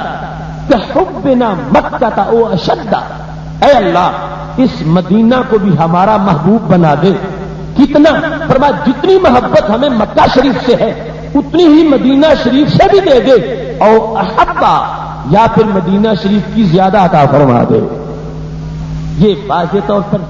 کحبنا مکہ او اشد. اے اللہ اس مدینہ کو بھی ہمارا محبوب بنا دے. کتنا؟ فرمایا جتنی محبت ہمیں مکہ شریف سے ہے اتنی ہی مدینہ شریف سے بھی دے دے، اور احبا یا پھر مدینہ شریف کی زیادہ عطا فرما دے. یہ واضح طور پر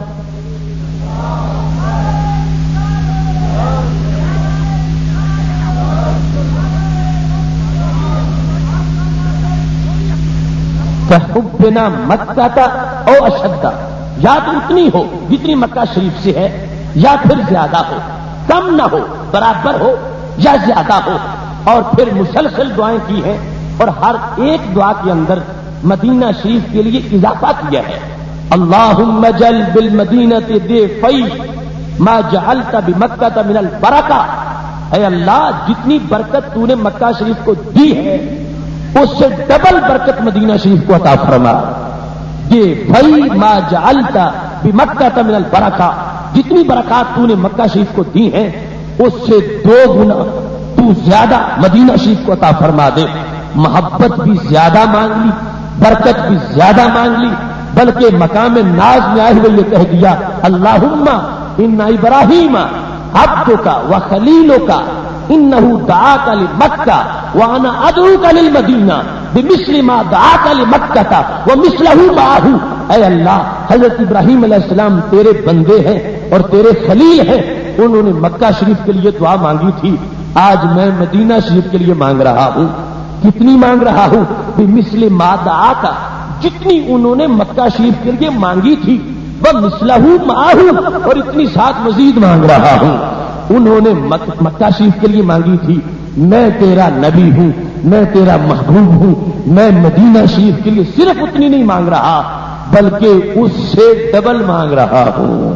حبنا مکہ او اشد، یا تو اتنی ہو جتنی مکہ شریف سے ہے یا پھر زیادہ ہو، کم نہ ہو، برابر ہو یا زیادہ ہو. اور پھر مسلسل دعائیں کی ہیں اور ہر ایک دعا کے اندر مدینہ شریف کے لیے اضافہ کیا ہے. اللہم جل بالمدینۃ ضیفی ما جعلت بمکہ من البرکہ. اے اللہ جتنی برکت تو نے مکہ شریف کو دی ہے اس سے ڈبل برکت مدینہ شریف کو عطا فرما. ضیفی ما جعلت بمکہ من البرکہ، جتنی برکات تو نے مکہ شریف کو دی ہیں اس سے 2 گنا تو زیادہ مدینہ شریف کو عطا فرما دے. محبت بھی زیادہ مانگ لی، برکت بھی زیادہ مانگ لی، بلکہ مقام ناز میں آئے ہوئے یہ کہہ دیا اللہم ان ابراہیم عبدک و خلیلک انہ دعاک لمکہ وانا ادعوک للمدینہ بمثل ما دعاک لمکہ ومثلہ معہ. اے اللہ حضرت ابراہیم علیہ السلام تیرے بندے ہیں اور تیرے خلیل ہیں، انہوں نے مکہ شریف کے لیے دعا مانگی تھی، آج میں مدینہ شریف کے لیے مانگ رہا ہوں. کتنی مانگ رہا ہوں؟ بمثل ما دعاک، جتنی انہوں نے مکہ شریف کے لیے مانگی تھی وہ مثلہ معاہو، اور اتنی ساتھ مزید مانگ رہا ہوں۔ انہوں نے مکہ شریف کے لیے مانگی تھی میں تیرا نبی ہوں، میں تیرا محبوب ہوں، میں مدینہ شریف کے لیے صرف اتنی نہیں مانگ رہا بلکہ اس سے ڈبل مانگ رہا ہوں۔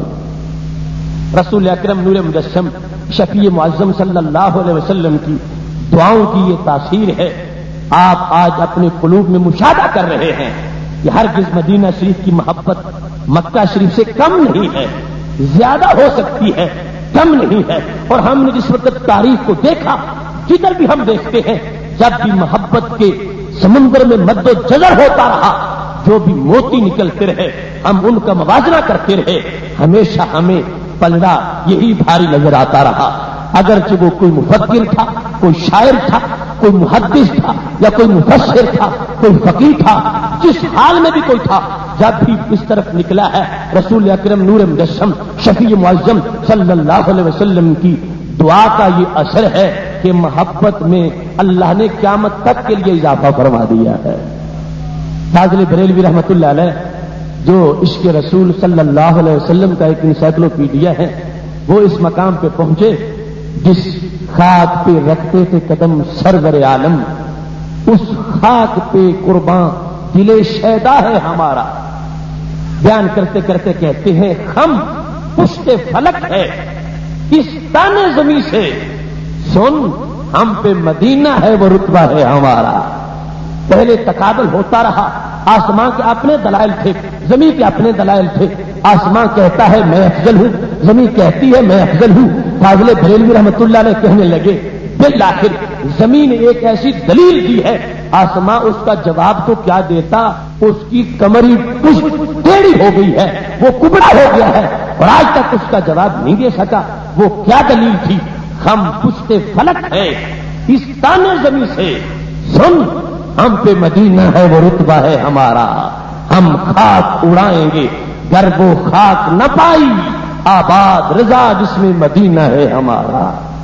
رسول اکرم نور مجسم شفیع معظم صلی اللہ علیہ وسلم کی دعاؤں کی یہ تاثیر ہے۔ آپ آج اپنے قلوب میں مشاہدہ کر رہے ہیں کہ ہرگز مدینہ شریف کی محبت مکہ شریف سے کم نہیں ہے، زیادہ ہو سکتی ہے، کم نہیں ہے۔ اور ہم نے جس وقت تاریخ کو دیکھا، جدھر بھی ہم دیکھتے ہیں، جب بھی محبت کے سمندر میں مد و جزر ہوتا رہا، جو بھی موتی نکلتے رہے، ہم ان کا موازنہ کرتے رہے، ہمیشہ ہمیں پلڑا یہی بھاری نظر آتا رہا۔ اگرچہ وہ کوئی مفکر تھا، کوئی شاعر تھا، کوئی محدث تھا، یا کوئی مفسر تھا، کوئی فقیہ تھا، جس حال میں بھی کوئی تھا، جب بھی اس طرف نکلا ہے رسول اکرم نور مجسم شفیع معظم صلی اللہ علیہ وسلم کی دعا کا یہ اثر ہے کہ محبت میں اللہ نے قیامت تک کے لیے اضافہ فرما دیا ہے۔ فاضل بریلوی رحمۃ اللہ علیہ جو عشق رسول صلی اللہ علیہ وسلم کا ایک انسائکلوپیڈیا ہے، وہ اس مقام پہ پہنچے جس خاک پہ رکھتے تھے قدم سرور عالم، اس خاک پہ قرباں دل شیدا ہے ہمارا۔ بیان کرتے کرتے کہتے ہیں ہم پشت فلک ہے اس تانے زمیں سے، سن ہم پہ مدینہ ہے وہ رتبہ ہے ہمارا۔ پہلے تقابل ہوتا رہا، آسمان کے اپنے دلائل تھے، زمین کے اپنے دلائل تھے۔ آسمان کہتا ہے میں افضل ہوں، زمین کہتی ہے میں افضل ہوں۔ فاضل بریلوی رحمۃ اللہ علیہ کہنے لگے بالآخر زمین نے ایک ایسی دلیل دی ہے، آسمان اس کا جواب تو کیا دیتا، اس کی کمری پشت ٹیڑھی ہو گئی ہے، وہ کبڑا ہو گیا ہے، اور آج تک اس کا جواب نہیں دے سکا۔ وہ کیا دلیل تھی؟ ہم پشت فلک ہے اس تانے زمیں سے، سن ہم پہ مدینہ ہے وہ رتبہ ہے ہمارا۔ ہم خاک اڑائیں گے گر وہ خاک نہ پائی، آباد رضا جس میں مدینہ ہے ہمارا۔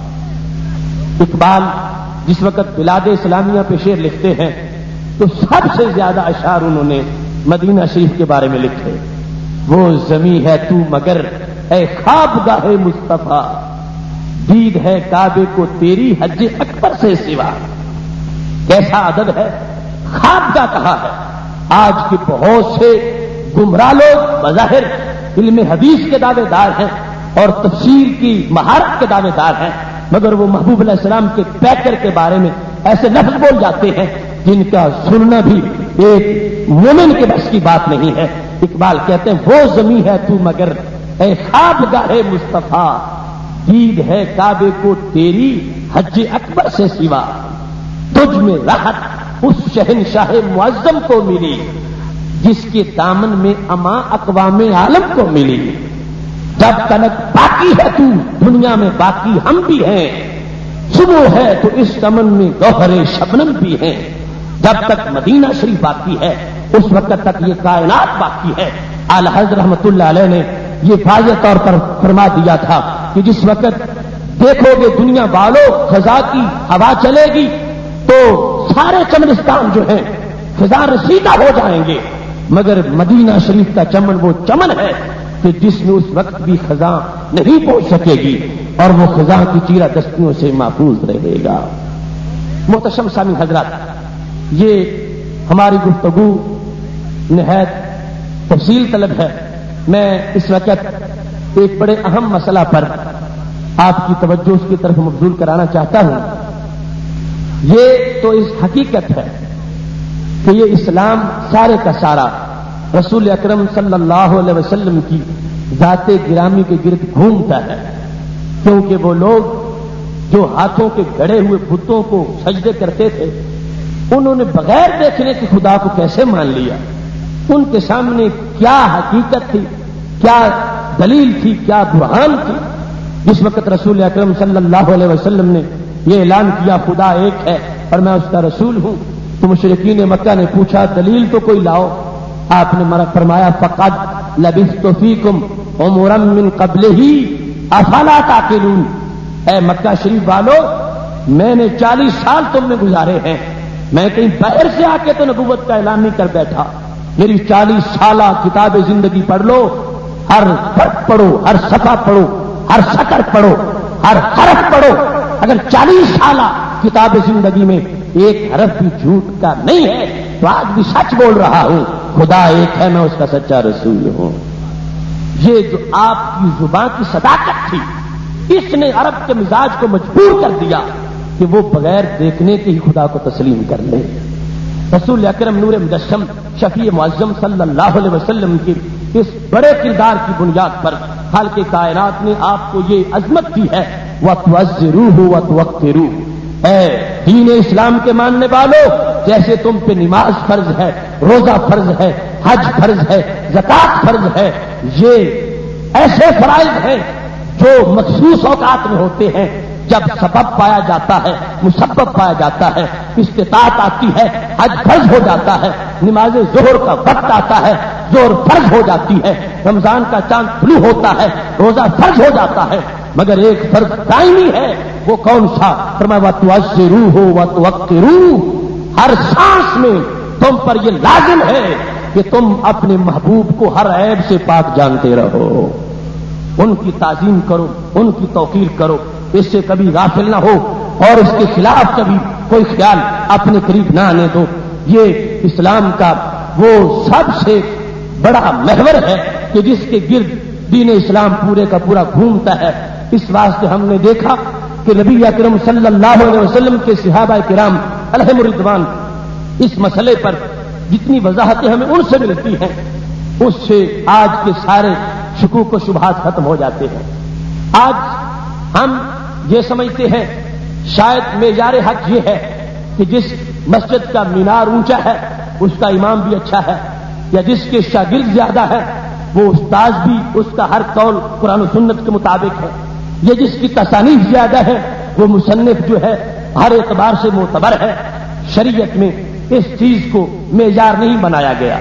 اقبال جس وقت بلاد اسلامیہ پہ شعر لکھتے ہیں تو سب سے زیادہ اشعار انہوں نے مدینہ شریف کے بارے میں لکھے۔ وہ زمیں ہے تو مگر اے خوابگاہ مصطفیٰ، دید ہے کعبے کو تیری حج اکبر سے سوا۔ کیسا ادب ہے، خوابگاہ کہا ہے۔ آج کے بہت سے گمراہ لوگ بظاہر علم حدیث کے دعوے دار ہیں اور تفسیر کی مہارت کے دعوے دار ہیں، مگر وہ محبوب علیہ السلام کے پیکر کے بارے میں ایسے لفظ بول جاتے ہیں جن کا سننا بھی ایک مومن کے بس کی بات نہیں ہے۔ اقبال کہتے ہیں وہ زمیں ہے تو مگر اے خوابگاہ مصطفیٰ، دید ہے کعبے کو تیری حج اکبر سے سوا۔ تجھ میں راحت اس شہنشاہ معظم کو ملی جس کے دامن میں اما اقوام عالم کو ملی۔ جب تلک باقی ہے تو دنیا میں باقی ہم بھی ہیں، صبح ہے تو اس چمن میں گوہر شبنم بھی ہیں۔ جب تک مدینہ شریف باقی ہے اس وقت تک یہ کائنات باقی ہے۔ اعلی حضرت رحمۃ اللہ علیہ نے یہ واضح طور پر فرما دیا تھا کہ جس وقت دیکھو گے دنیا والوں خزاں کی ہوا چلے گی تو سارے چمنستان جو ہیں خزاں رسیدہ ہو جائیں گے، مگر مدینہ شریف کا چمن وہ چمن ہے کہ جس میں اس وقت بھی خزاں نہیں پہنچ سکے گی اور وہ خزاں کی چیرہ دستیوں سے محفوظ رہے گا۔ محتشم سامعین حضرات، یہ ہماری گفتگو نہایت تفصیل طلب ہے۔ میں اس وقت ایک بڑے اہم مسئلہ پر آپ کی توجہ اس کی طرف مبذول کرانا چاہتا ہوں۔ یہ تو اس حقیقت ہے کہ یہ اسلام سارے کا سارا رسول اکرم صلی اللہ علیہ وسلم کی ذات گرامی کے گرد گھومتا ہے، کیونکہ وہ لوگ جو ہاتھوں کے گڑے ہوئے بتوں کو سجدے کرتے تھے انہوں نے بغیر دیکھنے کے خدا کو کیسے مان لیا؟ ان کے سامنے کیا حقیقت تھی، کیا دلیل تھی، کیا برہان تھی؟ جس وقت رسول اکرم صلی اللہ علیہ وسلم نے یہ اعلان کیا خدا ایک ہے اور میں اس کا رسول ہوں، تو مشرکین مکہ نے پوچھا دلیل تو کوئی لاؤ۔ آپ نے فرمایا فقد لبثت فیکم عمرا من قبلہ افلا تعقلون، اے مکہ شریف والو میں نے 40 سال تم میں گزارے ہیں، میں کہیں باہر سے آ کے تو نبوت کا اعلان نہیں کر بیٹھا، میری 40 سالہ کتاب زندگی پڑھ لو، ہر فرق پڑھو، ہر صفحہ پڑھو، ہر سطر پڑھو، ہر حرف پڑھو، اگر 40 سالہ کتاب زندگی میں ایک حرف بھی جھوٹ کا نہیں ہے تو آج بھی سچ بول رہا ہوں، خدا ایک ہے، میں اس کا سچا رسول ہوں۔ یہ جو آپ کی زبان کی صداقت تھی، اس نے عرب کے مزاج کو مجبور کر دیا کہ وہ بغیر دیکھنے کے ہی خدا کو تسلیم کر لے۔ رسول اکرم نور مجسم شفیع معظم صلی اللہ علیہ وسلم کی اس بڑے کردار کی بنیاد پر خالق کائنات نے آپ کو یہ عظمت دی ہے، وَتُعَزِّرُوهُ وَتُوَقِّرُوهُ، اے دین اسلام کے ماننے والوں، جیسے تم پہ نماز فرض ہے، روزہ فرض ہے، حج فرض ہے، زکات فرض ہے، یہ ایسے فرائض ہیں جو مخصوص اوقات میں ہوتے ہیں، جب سبب پایا جاتا ہے، مسبب پایا جاتا ہے، استطاعت آتی ہے، حج فرض ہو جاتا ہے، نماز ظہر کا وقت آتا ہے، ظہر فرض ہو جاتی ہے، رمضان کا چاند طلوع ہوتا ہے، روزہ فرض ہو جاتا ہے، مگر ایک فرض دائمی ہے، وہ کون سا؟ فرمایا وَتُعَزِّرُوهُ وَتُوَقِّرُوهُ، ہر سانس میں تم پر یہ لازم ہے کہ تم اپنے محبوب کو ہر عیب سے پاک جانتے رہو، ان کی تعظیم کرو، ان کی توقیر کرو، اس سے کبھی غافل نہ ہو اور اس کے خلاف کبھی کوئی خیال اپنے قریب نہ آنے دو۔ یہ اسلام کا وہ سب سے بڑا محور ہے کہ جس کے گرد دین اسلام پورے کا پورا گھومتا ہے۔ اس واسطے ہم نے دیکھا کہ نبی اکرم صلی اللہ علیہ وسلم کے صحابہ کرام علیہم الرضوان اس مسئلے پر جتنی وضاحتیں ہمیں ان سے ملتی ہیں، اس سے آج کے سارے شکوک و شبہات ختم ہو جاتے ہیں۔ آج ہم یہ سمجھتے ہیں شاید معیار حق یہ ہے کہ جس مسجد کا مینار اونچا ہے اس کا امام بھی اچھا ہے، یا جس کے شاگرد زیادہ ہے وہ استاذ بھی اس کا ہر قول قرآن و سنت کے مطابق ہے، یہ جس کی تصانیف زیادہ ہے وہ مصنف جو ہے ہر اعتبار سے معتبر ہے۔ شریعت میں اس چیز کو معیار نہیں بنایا گیا،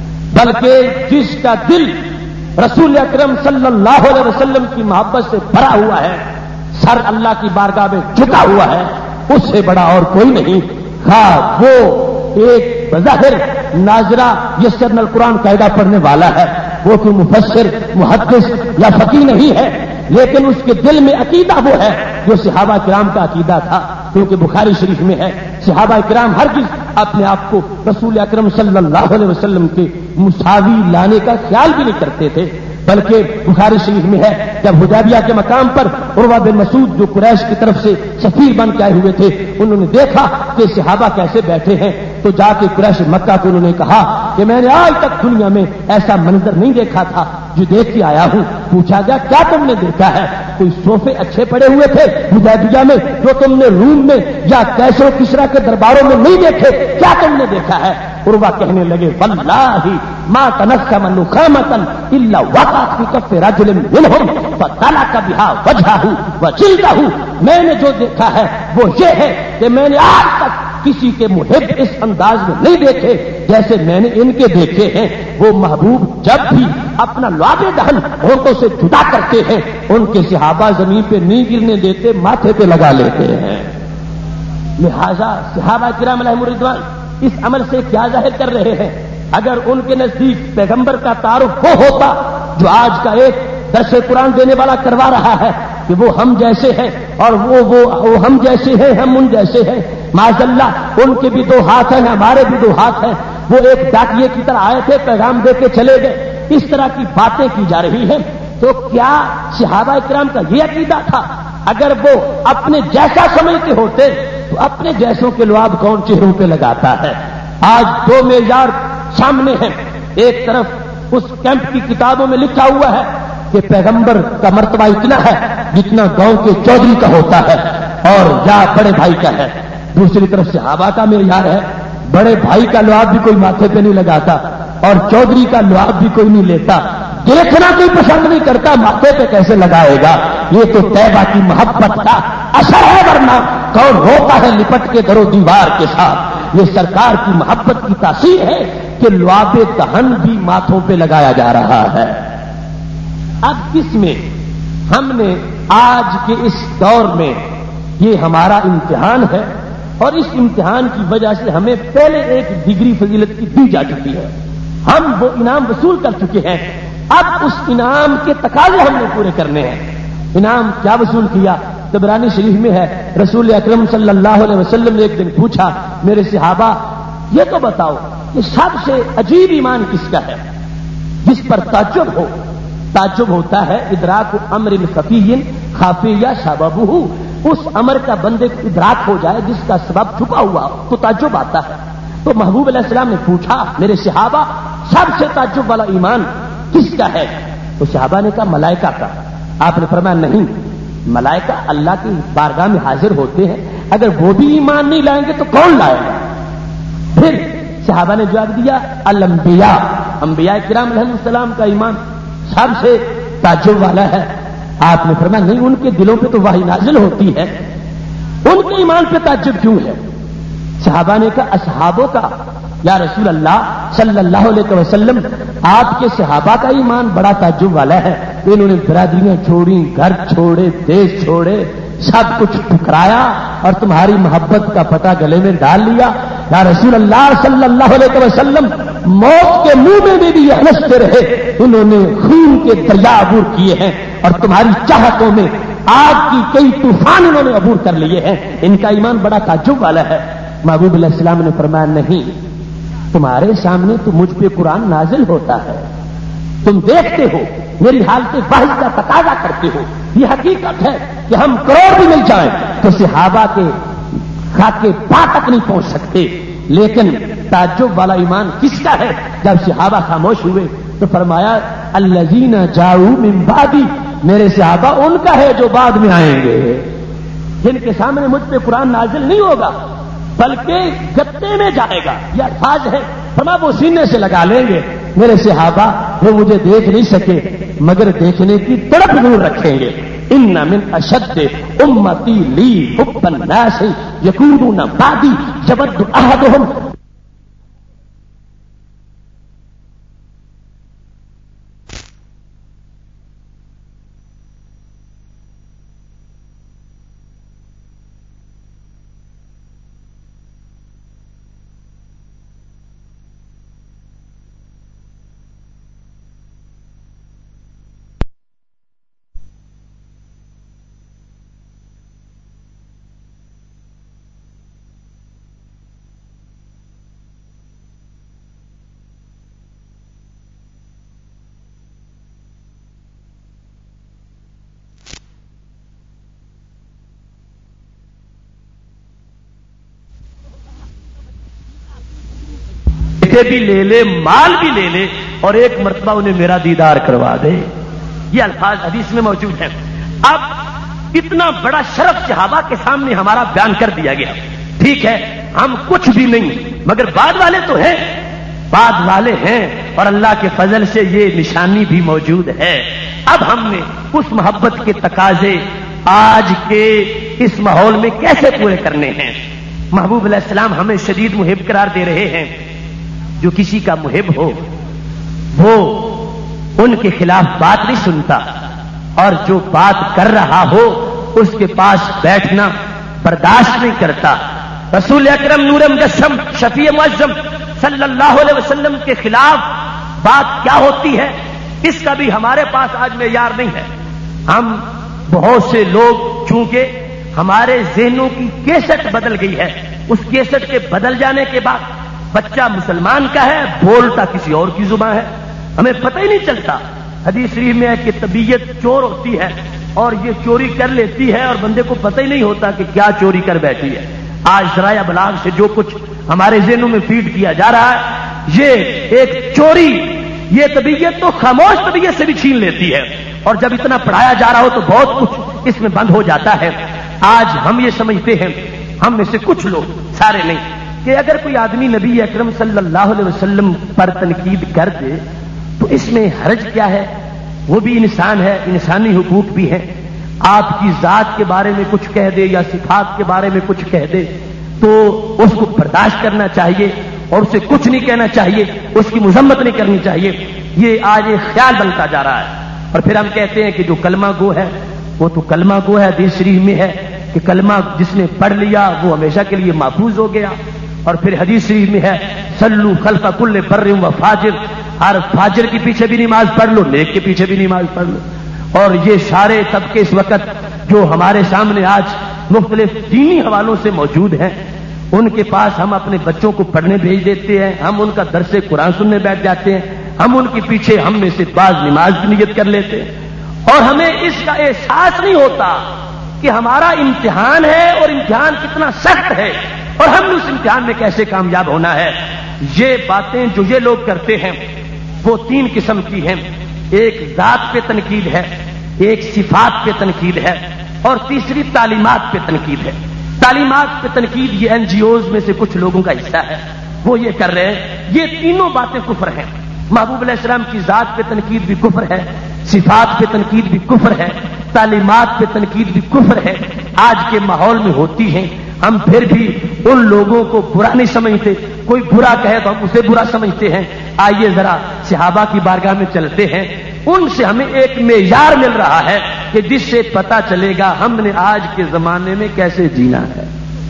بلکہ جس کا دل رسول اکرم صلی اللہ علیہ وسلم کی محبت سے بھرا ہوا ہے، سر اللہ کی بارگاہ میں جھکا ہوا ہے، اس سے بڑا اور کوئی نہیں۔ ہاں وہ ایک بظاہر ناظرہ یسرنا القرآن قاعدہ پڑھنے والا ہے، وہ کوئی مفسر محدث یا فقیہ نہیں ہے، لیکن اس کے دل میں عقیدہ وہ ہے جو صحابہ کرام کا عقیدہ تھا، کیونکہ بخاری شریف میں ہے صحابہ کرام ہرگز اپنے آپ کو رسول اکرم صلی اللہ علیہ وسلم کے مساوی لانے کا خیال بھی نہیں کرتے تھے، بلکہ بخاری شریف میں ہے جب حدیبیہ کے مقام پر عروہ بن مسعود جو قریش کی طرف سے سفیر بن کے آئے ہوئے تھے، انہوں نے دیکھا کہ صحابہ کیسے بیٹھے ہیں تو جا کے قریش مکہ کو انہوں نے کہا کہ میں نے آج تک دنیا میں ایسا منظر نہیں دیکھا تھا جو دیکھ کے آیا ہوں۔ پوچھا گیا کیا تم نے دیکھا ہے؟ کوئی صوفے اچھے پڑے ہوئے تھے حدیبیہ میں جو تم نے روم میں یا کیسر و کسریٰ کے درباروں میں نہیں دیکھے؟ کیا تم نے دیکھا ہے؟ عروہ کہنے لگے واللہ ما تنخم نخامۃ الا وقعت فی کف رجل منهم فطلق بها وجهه وجلده، میں نے جو دیکھا ہے وہ یہ ہے کہ میں نے آج تک کسی کے محب اس انداز میں نہیں دیکھے جیسے میں نے ان کے دیکھے ہیں۔ وہ محبوب جب بھی اپنا لعاب دہن ہونٹوں سے جدا کرتے ہیں ان کے صحابہ زمین پہ نہیں گرنے دیتے، ماتھے پہ لگا لیتے ہیں۔ لہذا صحابہ کرام علیہم الرضوان اس عمل سے کیا ظاہر کر رہے ہیں؟ اگر ان کے نزدیک پیغمبر کا تعارف وہ ہوتا جو آج کا ایک درس قرآن دینے والا کروا رہا ہے کہ وہ ہم جیسے ہیں اور وہ ہم جیسے ہیں، ہم ان جیسے ہیں، معاذ اللہ ان کے بھی دو ہاتھ ہیں ہمارے بھی دو ہاتھ ہیں، وہ ایک ڈاکیے کی طرح آئے تھے پیغام دے کے چلے گئے، اس طرح کی باتیں کی جا رہی ہیں، تو کیا صحابہ کرام کا یہ عقیدہ تھا؟ اگر وہ اپنے جیسا سمجھتے ہوتے تو اپنے جیسوں کے لعاب کون چہروں پہ لگاتا ہے؟ آج دو معیار سامنے ہیں، ایک طرف اس کیمپ کی کتابوں میں لکھا ہوا ہے کہ پیغمبر کا مرتبہ اتنا ہے جتنا گاؤں کے چودھری کا ہوتا ہے اور یا بڑے بھائی کا ہے، دوسری طرف صحابہ کا معیار ہے بڑے بھائی کا لعاب بھی کوئی ماتھے پہ نہیں لگاتا اور چودھری کا لعاب بھی کوئی نہیں لیتا، دیکھنا کوئی پسند نہیں کرتا، ماتھے پہ کیسے لگائے گا؟ یہ تو طیبہ کی محبت کا اثر ہے، ورنہ کون ہوتا ہے لپٹ کے در و دیوار کے ساتھ؟ یہ سرکار کی محبت کی تاثیر ہے کہ لعاب دہن بھی ماتھوں پہ لگایا جا رہا ہے۔ اب اس میں ہم نے آج کے اس دور میں یہ ہمارا امتحان ہے اور اس امتحان کی وجہ سے ہمیں پہلے ایک ڈگری فضیلت کی دی جا چکی ہے، ہم وہ انعام وصول کر چکے ہیں، اب اس انعام کے تقاضے ہم نے پورے کرنے ہیں۔ انعام کیا وصول کیا؟ طبرانی شریف میں ہے، رسول اکرم صلی اللہ علیہ وسلم نے ایک دن پوچھا، میرے صحابہ یہ تو بتاؤ کہ سب سے عجیب ایمان کس کا ہے جس پر تعجب ہو؟ تعجب ہوتا ہے ادراک امر خفی خافیہ سببہ، اس امر کا بندے کو ادراک ہو جائے جس کا سبب چھپا ہوا تو تعجب آتا ہے۔ تو محبوب علیہ السلام نے پوچھا، میرے صحابہ سب سے تعجب والا ایمان کس کا ہے؟ تو صحابہ نے کہا ملائکہ کا۔ آپ نے فرمایا نہیں، ملائکہ اللہ کی بارگاہ میں حاضر ہوتے ہیں، اگر وہ بھی ایمان نہیں لائیں گے تو کون لائے گا؟ پھر صحابہ نے جواب دیا الانبیاء، انبیاء کرام علیہ السلام کا ایمان سب سے تعجب والا ہے۔ آپ نے فرمایا نہیں، ان کے دلوں پہ تو وحی نازل ہوتی ہے، ان کے ایمان پہ تعجب کیوں ہے؟ صحابہ نے کہا اصحابوں کا، یا رسول اللہ صلی اللہ علیہ وسلم آپ کے صحابہ کا ایمان بڑا تعجب والا ہے، انہوں نے برادریاں چھوڑی، گھر چھوڑے، دیش چھوڑے، سب کچھ ٹھکرایا اور تمہاری محبت کا پتہ گلے میں ڈال لیا۔ یا رسول اللہ صلی اللہ علیہ وسلم موت کے منہ میں بھی یہ ہنستے رہے، انہوں نے خون کے دریا عبور کیے ہیں اور تمہاری چاہتوں میں آگ کی کئی طوفان انہوں نے عبور کر لیے ہیں، ان کا ایمان بڑا تعجب والا ہے۔ محبوب علیہ السلام نے فرمایا نہیں، تمہارے سامنے تو مجھ پہ قرآن نازل ہوتا ہے، تم دیکھتے ہو، میری حالت واحد کا تقاضا کرتے ہو، یہ حقیقت ہے کہ ہم کروڑ بھی مل جائیں تو صحابہ کے خاکے پا تک نہیں پہنچ سکتے، لیکن تعجب والا ایمان کس کا ہے؟ جب صحابہ خاموش ہوئے تو فرمایا الذین جاؤوا من بعدی، میرے صحابہ ان کا ہے جو بعد میں آئیں گے، جن کے سامنے مجھ پہ قرآن نازل نہیں ہوگا بلکہ گتے میں جائے گا، یہ الفاظ ہے، فرمایا وہ سینے سے لگا لیں گے۔ میرے صحابہ وہ مجھے دیکھ نہیں سکے مگر دیکھنے کی تڑپ ضرور رکھیں گے۔ ان من اشد امتی لی حب الناس یکونون بعدی یود احدهم، بھی لے لے، مال بھی لے لے، اور ایک مرتبہ انہیں میرا دیدار کروا دے۔ یہ الفاظ حدیث میں موجود ہیں۔ اب اتنا بڑا شرف صحابہ کے سامنے ہمارا بیان کر دیا گیا، ٹھیک ہے ہم کچھ بھی نہیں مگر بعد والے تو ہیں، بعد والے ہیں، اور اللہ کے فضل سے یہ نشانی بھی موجود ہے۔ اب ہم نے اس محبت کے تقاضے آج کے اس ماحول میں کیسے پورے کرنے ہیں؟ محبوب علیہ السلام ہمیں شدید محب قرار دے رہے ہیں۔ جو کسی کا محب ہو وہ ان کے خلاف بات نہیں سنتا، اور جو بات کر رہا ہو اس کے پاس بیٹھنا برداشت نہیں کرتا۔ رسول اکرم نور مجسم شفیع معظم صلی اللہ علیہ وسلم کے خلاف بات کیا ہوتی ہے اس کا بھی ہمارے پاس آج معیار نہیں ہے۔ ہم بہت سے لوگ چونکہ ہمارے ذہنوں کی کیسٹ بدل گئی ہے، اس کیسٹ کے بدل جانے کے بعد بچہ مسلمان کا ہے بولتا کسی اور کی زبان ہے، ہمیں پتہ ہی نہیں چلتا۔ حدیث شریف میں ہے کہ طبیعت چور ہوتی ہے اور یہ چوری کر لیتی ہے اور بندے کو پتہ ہی نہیں ہوتا کہ کیا چوری کر بیٹھی ہے۔ آج ذرائع ابلاغ سے جو کچھ ہمارے ذہنوں میں فیڈ کیا جا رہا ہے یہ ایک چوری، یہ طبیعت تو خاموش طبیعت سے بھی چھین لیتی ہے، اور جب اتنا پڑھایا جا رہا ہو تو بہت کچھ اس میں بند ہو جاتا ہے۔ آج ہم یہ سمجھتے ہیں، ہم میں سے کچھ لوگ، سارے نہیں، کہ اگر کوئی آدمی نبی اکرم صلی اللہ علیہ وسلم پر تنقید کر دے تو اس میں حرج کیا ہے؟ وہ بھی انسان ہے، انسانی حقوق بھی ہیں۔ آپ کی ذات کے بارے میں کچھ کہہ دے یا صفات کے بارے میں کچھ کہہ دے تو اس کو برداشت کرنا چاہیے اور اسے کچھ نہیں کہنا چاہیے، اس کی مذمت نہیں کرنی چاہیے۔ یہ آج ایک خیال بنتا جا رہا ہے، اور پھر ہم کہتے ہیں کہ جو کلمہ گو ہے وہ تو کلمہ گو ہے، حدیث شریف میں ہے کہ کلمہ جس نے پڑھ لیا وہ ہمیشہ کے لیے محفوظ ہو گیا، اور پھر حدیث شریف میں ہے صلو خلف کل بر و فاجر، ہر فاجر کے پیچھے بھی نماز پڑھ لو، نیک کے پیچھے بھی نماز پڑھ لو. اور یہ سارے طبقے اس وقت جو ہمارے سامنے آج مختلف دینی حوالوں سے موجود ہیں، ان کے پاس ہم اپنے بچوں کو پڑھنے بھیج دیتے ہیں، ہم ان کا درس قرآن سننے بیٹھ جاتے ہیں، ہم ان کے پیچھے ہم میں سے بعض نماز کی نیت کر لیتے ہیں، اور ہمیں اس کا احساس نہیں ہوتا کہ ہمارا امتحان ہے اور امتحان کتنا سخت ہے اور ہم نے اس امتحان میں کیسے کامیاب ہونا ہے. یہ باتیں جو یہ لوگ کرتے ہیں وہ تین قسم کی ہیں. ایک ذات پہ تنقید ہے، ایک صفات پہ تنقید ہے، اور تیسری تعلیمات پہ تنقید ہے. تعلیمات پہ تنقید یہ این جی اوز میں سے کچھ لوگوں کا حصہ ہے، وہ یہ کر رہے ہیں. یہ تینوں باتیں کفر ہیں. محبوب علیہ السلام کی ذات پہ تنقید بھی کفر ہے، صفات پہ تنقید بھی کفر ہے، تعلیمات پہ تنقید بھی کفر ہے. آج کے ماحول میں ہوتی ہیں، ہم پھر بھی ان لوگوں کو برا نہیں سمجھتے. کوئی برا کہے تو ہم اسے برا سمجھتے ہیں. آئیے ذرا صحابہ کی بارگاہ میں چلتے ہیں، ان سے ہمیں ایک معیار مل رہا ہے کہ جس سے پتا چلے گا ہم نے آج کے زمانے میں کیسے جینا ہے.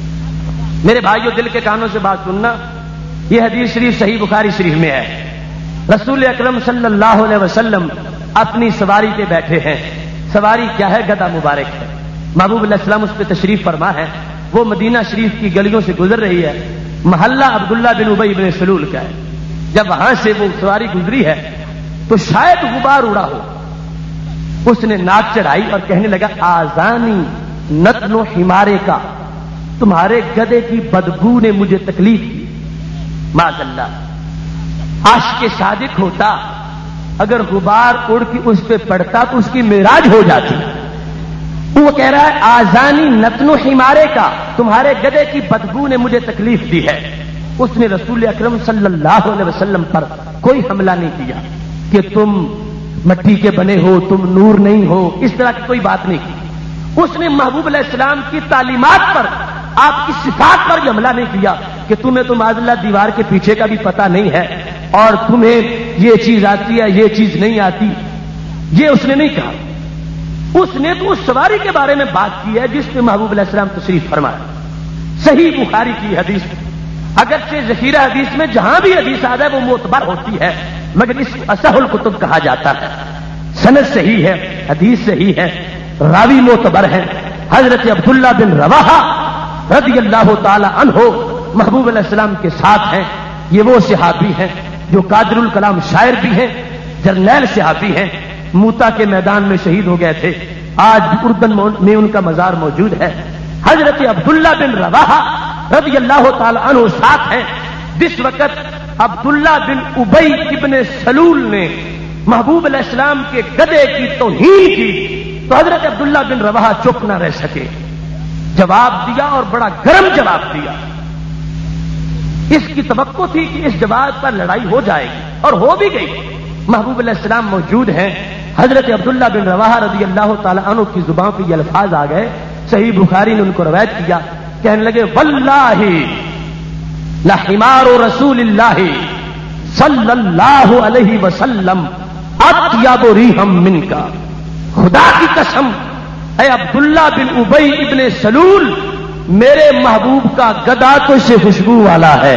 میرے بھائیوں، دل کے کانوں سے بات سننا. یہ حدیث شریف صحیح بخاری شریف میں ہے. رسول اکرم صلی اللہ علیہ وسلم اپنی سواری پہ بیٹھے ہیں. سواری کیا ہے؟ گدا مبارک ہے. محبوب علیہ السلام اس پہ تشریف فرما ہے. وہ مدینہ شریف کی گلیوں سے گزر رہی ہے. محلہ عبداللہ بن ابی بن سلول کا ہے. جب وہاں سے وہ سواری گزری ہے تو شاید غبار اڑا ہو. اس نے ناک چڑھائی اور کہنے لگا آذانی نتن و حمارے کا، تمہارے گدے کی بدبو نے مجھے تکلیف دی. معاذ اللہ، عاشق صادق ہوتا اگر غبار اڑ کے اس پہ پڑتا تو اس کی معراج ہو جاتی. وہ کہہ رہا ہے آذانی نتن و حمارے کا، تمہارے گدے کی بدبو نے مجھے تکلیف دی ہے. اس نے رسول اکرم صلی اللہ علیہ وسلم پر کوئی حملہ نہیں کیا کہ تم مٹی کے بنے ہو، تم نور نہیں ہو، اس طرح کی کوئی بات نہیں کی. اس نے محبوب علیہ السلام کی تعلیمات پر، آپ کی صفات پر حملہ نہیں کیا کہ تمہیں تو معاذ اللہ دیوار کے پیچھے کا بھی پتہ نہیں ہے اور تمہیں یہ چیز آتی ہے یہ چیز نہیں آتی. یہ اس نے نہیں کہا. اس نے تو اس سواری کے بارے میں بات کی ہے جس پہ محبوب علیہ السلام تشریف فرمایا. صحیح بخاری کی حدیث، اگرچہ ذخیرہ حدیث میں جہاں بھی حدیث آ جائے وہ معتبر ہوتی ہے، مگر اس کو اصح الکتب کہا جاتا ہے. سند صحیح ہے، حدیث صحیح ہے، راوی معتبر ہے. حضرت عبداللہ بن رواحہ رضی اللہ تعالی عنہ محبوب علیہ السلام کے ساتھ ہیں. یہ وہ صحابی ہیں جو قادر الکلام شاعر بھی ہیں، جرنیل صحابی ہیں، موتا کے میدان میں شہید ہو گئے تھے. آج اردن میں ان کا مزار موجود ہے. حضرت عبداللہ بن رواحہ رضی اللہ تعالی عنہ ساتھ ہیں. جس وقت عبداللہ بن ابی ابن سلول نے محبوب علیہ السلام کے گدے کی توہین کی تو حضرت عبداللہ بن رواحہ چپ نہ رہ سکے، جواب دیا اور بڑا گرم جواب دیا. اس کی توقع تھی کہ اس جواب پر لڑائی ہو جائے گی اور ہو بھی گئی. محبوب علیہ السلام موجود ہیں. حضرت عبداللہ بن رواحہ رضی اللہ تعالی عنہ کی زبان پہ یہ الفاظ آ گئے. صحیح بخاری نے ان کو روایت کیا. کہنے لگے واللہ لحمار رسول اللہ صلی اللہ علیہ وسلم اطیب ریحا منک. خدا کی قسم اے عبداللہ بن ابی ابن سلول، میرے محبوب کا گدا تو سے خوشبو والا ہے.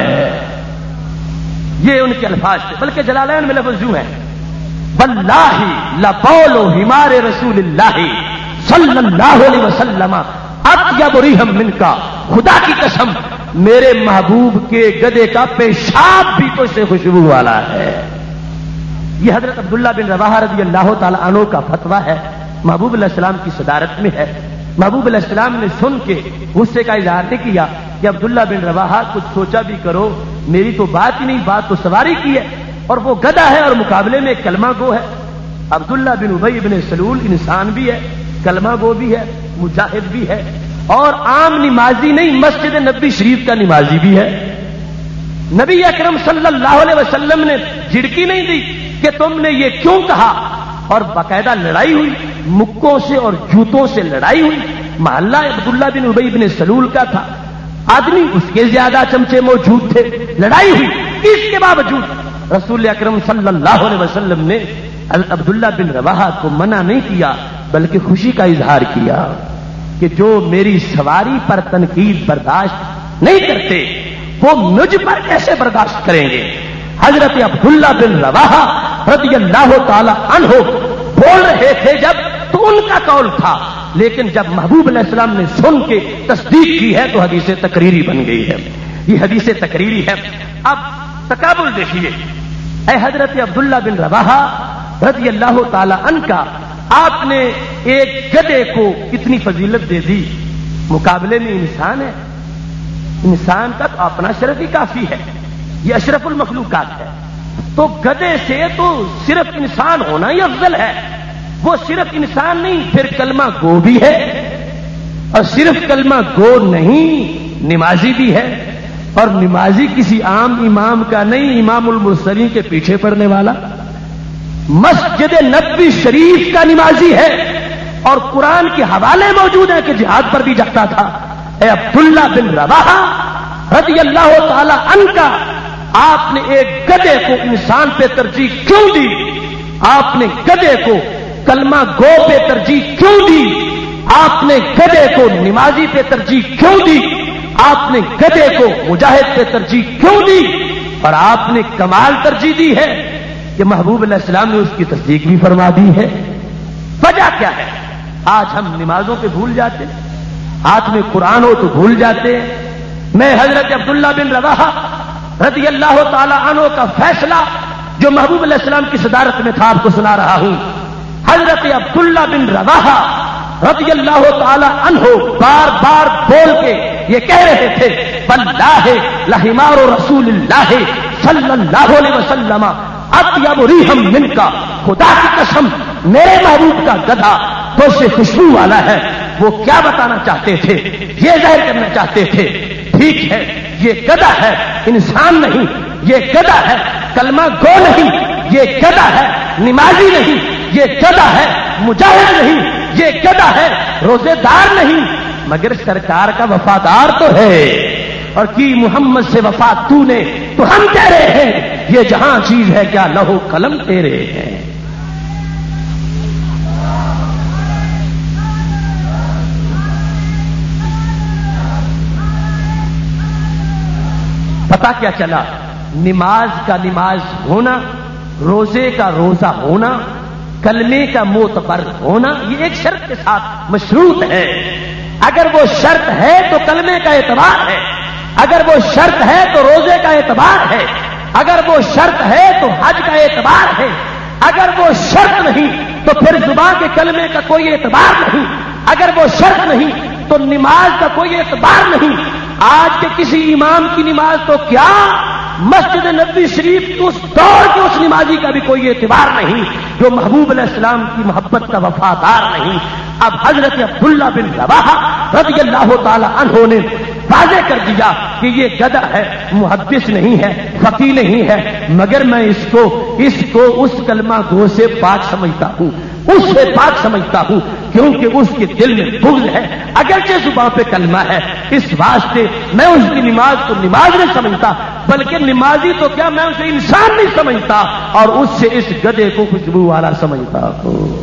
یہ ان کے الفاظ تھے. بلکہ جلالین میں لفظ یوں ہے واللہ لقول حمار رسول اللہ صلی اللہ علیہ وسلم اطیب ریحا منک. خدا کی قسم میرے محبوب کے گدے کا پیشاب بھی تو سے خوشبو والا ہے. یہ حضرت عبداللہ بن رواحہ رضی اللہ تعالی عنہ کا فتویٰ ہے، محبوب علیہ السلام کی صدارت میں ہے. محبوب علیہ السلام نے سن کے غصے کا اظہار نہیں کیا کہ عبداللہ بن رواحہ کچھ سوچا بھی کرو، میری تو بات ہی نہیں، بات تو سواری کی ہے اور وہ گدا ہے اور مقابلے میں کلمہ گو ہے. عبداللہ بن ابی بن سلول انسان بھی ہے، کلمہ گو بھی ہے، مجاہد بھی ہے اور عام نمازی نہیں، مسجد نبی شریف کا نمازی بھی ہے. نبی اکرم صلی اللہ علیہ وسلم نے جھڑکی نہیں دی کہ تم نے یہ کیوں کہا، اور باقاعدہ لڑائی ہوئی، مکوں سے اور جوتوں سے لڑائی ہوئی. محلہ عبداللہ بن ابی بن سلول کا تھا، آدمی اس کے زیادہ چمچے موجود تھے، لڑائی ہوئی. اس کے باوجود رسول اکرم صلی اللہ علیہ وسلم نے عبداللہ بن رواحہ کو منع نہیں کیا بلکہ خوشی کا اظہار کیا کہ جو میری سواری پر تنقید برداشت نہیں کرتے وہ مجھ پر کیسے برداشت کریں گے؟ حضرت عبداللہ بن رواحہ رضی اللہ تعالی عنہ بول رہے تھے جب تو ان کا قول تھا، لیکن جب محبوب علیہ السلام نے سن کے تصدیق کی ہے تو حدیث تقریری بن گئی ہے. یہ حدیث تقریری ہے. اب تقابل دیکھیے. اے حضرت عبداللہ بن رواحہ رضی اللہ تعالی عنہ کا آپ نے ایک گدھے کو اتنی فضیلت دے دی، مقابلے میں انسان ہے. انسان کا تو اپنا شرف ہی کافی ہے، یہ اشرف المخلوقات ہے. تو گدھے سے تو صرف انسان ہونا ہی افضل ہے. وہ صرف انسان نہیں، پھر کلمہ گو بھی ہے، اور صرف کلمہ گو نہیں، نمازی بھی ہے. اور نمازی کسی عام امام کا نہیں، امام المرسلین کے پیچھے پڑنے والا، مسجد نبوی شریف کا نمازی ہے. اور قرآن کے حوالے موجود ہیں کہ جہاد پر بھی جاتا تھا. اے عبداللہ بن رواحہ رضی اللہ تعالی عنہ کا آپ نے ایک گدھے کو انسان پہ ترجیح کیوں دی؟ آپ نے گدھے کو کلمہ گو پہ ترجیح کیوں دی؟ آپ نے گدھے کو نمازی پہ ترجیح کیوں دی؟ آپ نے گدھے کو مجاہد پہ ترجیح کیوں دی؟ اور آپ نے کمال ترجیح دی ہے کہ محبوب علیہ السلام نے اس کی تصدیق بھی فرما دی ہے. وجہ کیا ہے؟ آج ہم نمازوں پہ بھول جاتے، ہاتھ میں قرآن ہو تو بھول جاتے ہیں. میں حضرت عبداللہ بن رواحہ رضی اللہ تعالی عنہ کا فیصلہ جو محبوب علیہ السلام کی صدارت میں تھا آپ کو سنا رہا ہوں. حضرت عبداللہ بن رواحہ رضی اللہ تعالی عنہ بار بار بول کے یہ کہہ رہے تھے، واللہ لحمار رسول اللہ صلی اللہ علیہ وسلم اطیب ریحا منکا، خدا کی قسم میرے محبوب کا گدھا تو سے خوشبو والا ہے. وہ کیا بتانا چاہتے تھے؟ یہ ظاہر کرنا چاہتے تھے ٹھیک ہے یہ گدھا ہے، انسان نہیں. یہ گدھا ہے کلمہ گو نہیں، یہ گدھا ہے نمازی نہیں، یہ گدھا ہے مجاہد نہیں، یہ گدھا ہے روزے دار نہیں، مگر سرکار کا وفادار تو ہے. اور کی محمد سے وفا تو نے تو ہم کہہ رہے ہیں یہ جہاں چیز ہے کیا لہو قلم تیرے ہیں. پتا کیا چلا؟ نماز کا نماز ہونا، روزے کا روزہ ہونا، کلمے کا معتبر ہونا، یہ ایک شرط کے ساتھ مشروط ہے. اگر وہ شرط ہے تو کلمے کا اعتبار ہے، اگر وہ شرط ہے تو روزے کا اعتبار ہے، اگر وہ شرط ہے تو حج کا اعتبار ہے، اگر وہ شرط نہیں تو پھر زبان کے کلمے کا کوئی اعتبار نہیں، اگر وہ شرط نہیں تو نماز کا کوئی اعتبار نہیں. آج کے کسی امام کی نماز تو کیا، مسجد نبوی شریف اس دور کے اس نمازی کا بھی کوئی اعتبار نہیں جو محبوب علیہ السلام کی محبت کا وفادار نہیں. اب حضرت عبداللہ بن رواحہ رضی اللہ تعالی عنہ نے واضح کر دیا کہ یہ گدھا ہے، محدث نہیں ہے، فقیہ نہیں ہے، مگر میں اس کو اس کلمہ گو سے پاک سمجھتا ہوں، اس سے پاک سمجھتا ہوں، کیونکہ اس کے دل میں بغض ہے اگرچہ زبان پہ کلمہ ہے. اس واسطے میں اس کی نماز کو نماز نہیں سمجھتا، بلکہ نمازی تو کیا میں اسے انسان نہیں سمجھتا، اور اس سے اس گدھے کو خوشبو والا سمجھتا ہوں.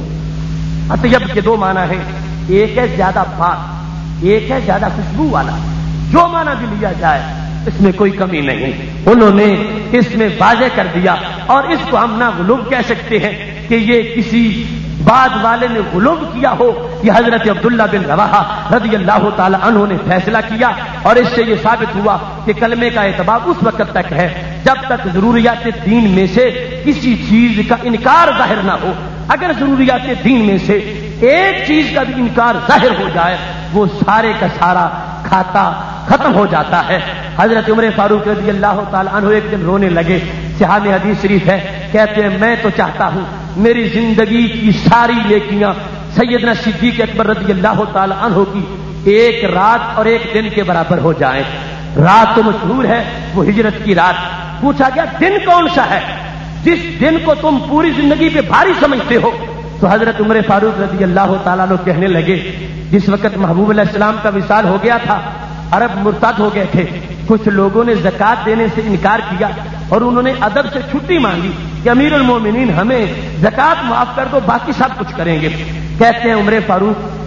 اطیب کے دو معنی ہیں، ایک ہے زیادہ پاک، ایک ہے زیادہ خوشبو والا. جو معنی بھی لیا جائے اس میں کوئی کمی نہیں. انہوں نے اس میں واضح کر دیا. اور اس کو ہم نہ غلو کہہ سکتے ہیں کہ یہ کسی بعد والے نے غلو کیا ہو. یہ حضرت عبداللہ بن رواحہ رضی اللہ تعالی عنہ نے فیصلہ کیا، اور اس سے یہ ثابت ہوا کہ کلمے کا اعتبار اس وقت تک ہے جب تک ضروریات دین میں سے کسی چیز کا انکار ظاہر نہ ہو. اگر ضروریات دین میں سے ایک چیز کا بھی انکار ظاہر ہو جائے وہ سارے کا سارا کھاتا ختم ہو جاتا ہے. حضرت عمر فاروق رضی اللہ تعالی عنہ ایک دن رونے لگے. صحابی حدیث شریف ہے، کہتے ہیں میں تو چاہتا ہوں میری زندگی کی ساری نیکیاں سیدنا صدیق اکبر رضی اللہ تعالی عنہ کی ایک رات اور ایک دن کے برابر ہو جائیں. رات تو مشہور ہے، وہ ہجرت کی رات. پوچھا گیا دن کون سا ہے جس دن کو تم پوری زندگی پہ بھاری سمجھتے ہو؟ تو حضرت عمر فاروق رضی اللہ تعالیٰ عنہ کہنے لگے جس وقت محبوب علیہ السلام کا وصال ہو گیا تھا عرب مرتد ہو گئے تھے. کچھ لوگوں نے زکات دینے سے انکار کیا اور انہوں نے ادب سے چھٹی مانگی کہ امیر المومنین ہمیں زکات معاف کر دو، باقی سب کچھ کریں گے. کہتے ہیں عمر فاروق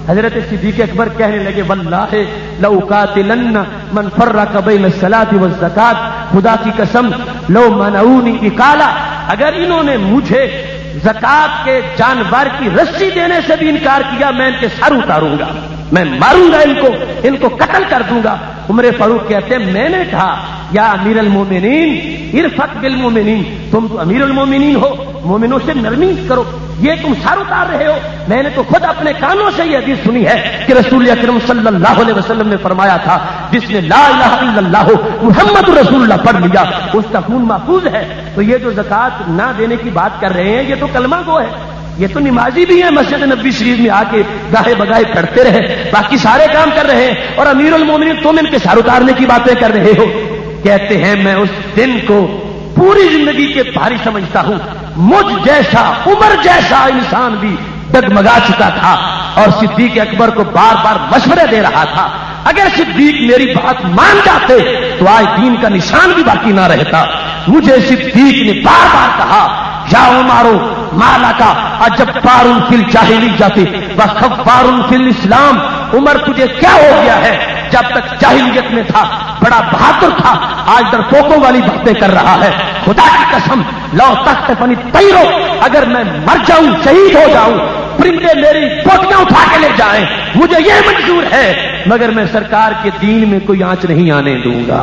حضرت صدیق اکبر کہنے لگے واللہ لأقاتلن من فرق بین الصلاۃ والزکات، خدا کی قسم لو منعونی اقالا، اگر انہوں نے مجھے زکات کے جانور کی رسی دینے سے بھی انکار کیا میں ان کے سر اتاروں گا، میں ماروں گا ان کو قتل کر دوں گا۔ عمر فاروق کہتے ہیں میں نے کہا یا امیر المومنین ارفق بالمومنین، تم تو امیر المومنین ہو، مومنوں سے نرمی کرو، یہ تم سر اتار رہے ہو۔ میں نے تو خود اپنے کانوں سے یہ حدیث سنی ہے کہ رسول اکرم صلی اللہ علیہ وسلم نے فرمایا تھا جس نے لا الہ الا اللہ محمد رسول اللہ پڑھ لیا اس کا خون محفوظ ہے۔ تو یہ جو زکات نہ دینے کی بات کر رہے ہیں یہ تو کلمہ گو ہے، یہ تو نمازی بھی ہیں، مسجد نبوی شریف میں آ کے گاہے بگاہے پڑھتے رہے، باقی سارے کام کر رہے ہیں، اور امیر المومنین تم ان کے سر اتارنے کی باتیں کر رہے ہو۔ کہتے ہیں میں اس دن کو پوری زندگی کے بھاری سمجھتا ہوں، مجھ جیسا عمر جیسا انسان بھی ڈگمگا چکا تھا اور صدیق اکبر کو بار بار مشورے دے رہا تھا، اگر صدیق میری بات مان جاتے تو آج دین کا نشان بھی باقی نہ رہتا۔ مجھے صدیق نے بار بار کہا یا عمارو مالا کا اجبار فی الجاہلیت وخفار فی الاسلام، عمر تجھے کیا ہو گیا ہے؟ جب تک جاہلیت میں تھا بڑا بہادر تھا، آج ڈرپوکوں والی باتیں کر رہا ہے۔ خدا کی قسم لو تختفنی طیرو، اگر میں مر جاؤں شہید ہو جاؤں پرندے میری بوٹیاں اٹھا کے لے جائیں مجھے یہ منظور ہے، مگر میں سرکار کے دین میں کوئی آنچ نہیں آنے دوں گا۔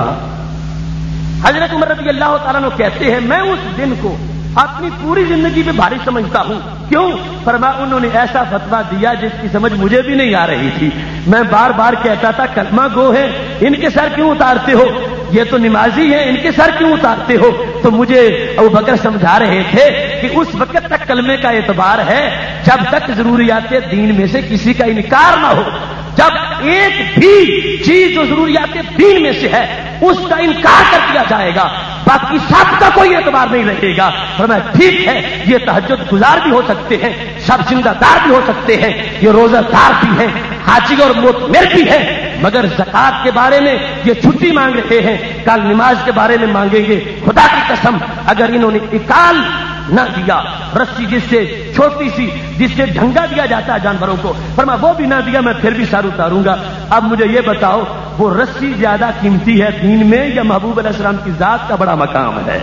حضرت عمر رضی اللہ تعالیٰ عنہ کہتے ہیں میں اس دن کو اپنی پوری زندگی میں بھاری سمجھتا ہوں۔ کیوں؟ فرمایا انہوں نے ایسا فتویٰ دیا جس کی سمجھ مجھے بھی نہیں آ رہی تھی، میں بار بار کہتا تھا کلمہ گو ہے ان کے سر کیوں اتارتے ہو، یہ تو نمازی ہیں ان کے سر کیوں اتارتے ہو؟ تو مجھے ابو بکر سمجھا رہے تھے کہ اس وقت تک کلمے کا اعتبار ہے جب تک ضروریات دین میں سے کسی کا انکار نہ ہو، جب ایک بھی چیز جو ضروریات دین میں سے ہے اس کا انکار کر دیا جائے گا باقی سب کا کوئی اعتبار نہیں رہے گا۔ فرمایا ٹھیک ہے یہ تہجد گزار بھی ہو سکتے ہیں، سب زندہ دار بھی ہو سکتے ہیں، یہ روزہ دار بھی ہیں، حاجی اور معتمر بھی ہیں، مگر زکات کے بارے میں یہ چھٹی مانگ رہے ہیں، کل نماز کے بارے میں مانگیں گے۔ خدا کی قسم اگر انہوں نے اکال نہ دیا، رسی جس سے چھوٹی سی جس سے ڈھنگا دیا جاتا ہے جانوروں کو، فرمایا وہ بھی نہ دیا میں پھر بھی سر اتاروں گا۔ اب مجھے یہ بتاؤ وہ رسی زیادہ قیمتی ہے دین میں یا محبوب علیہ السلام کی ذات کا بڑا مقام ہے؟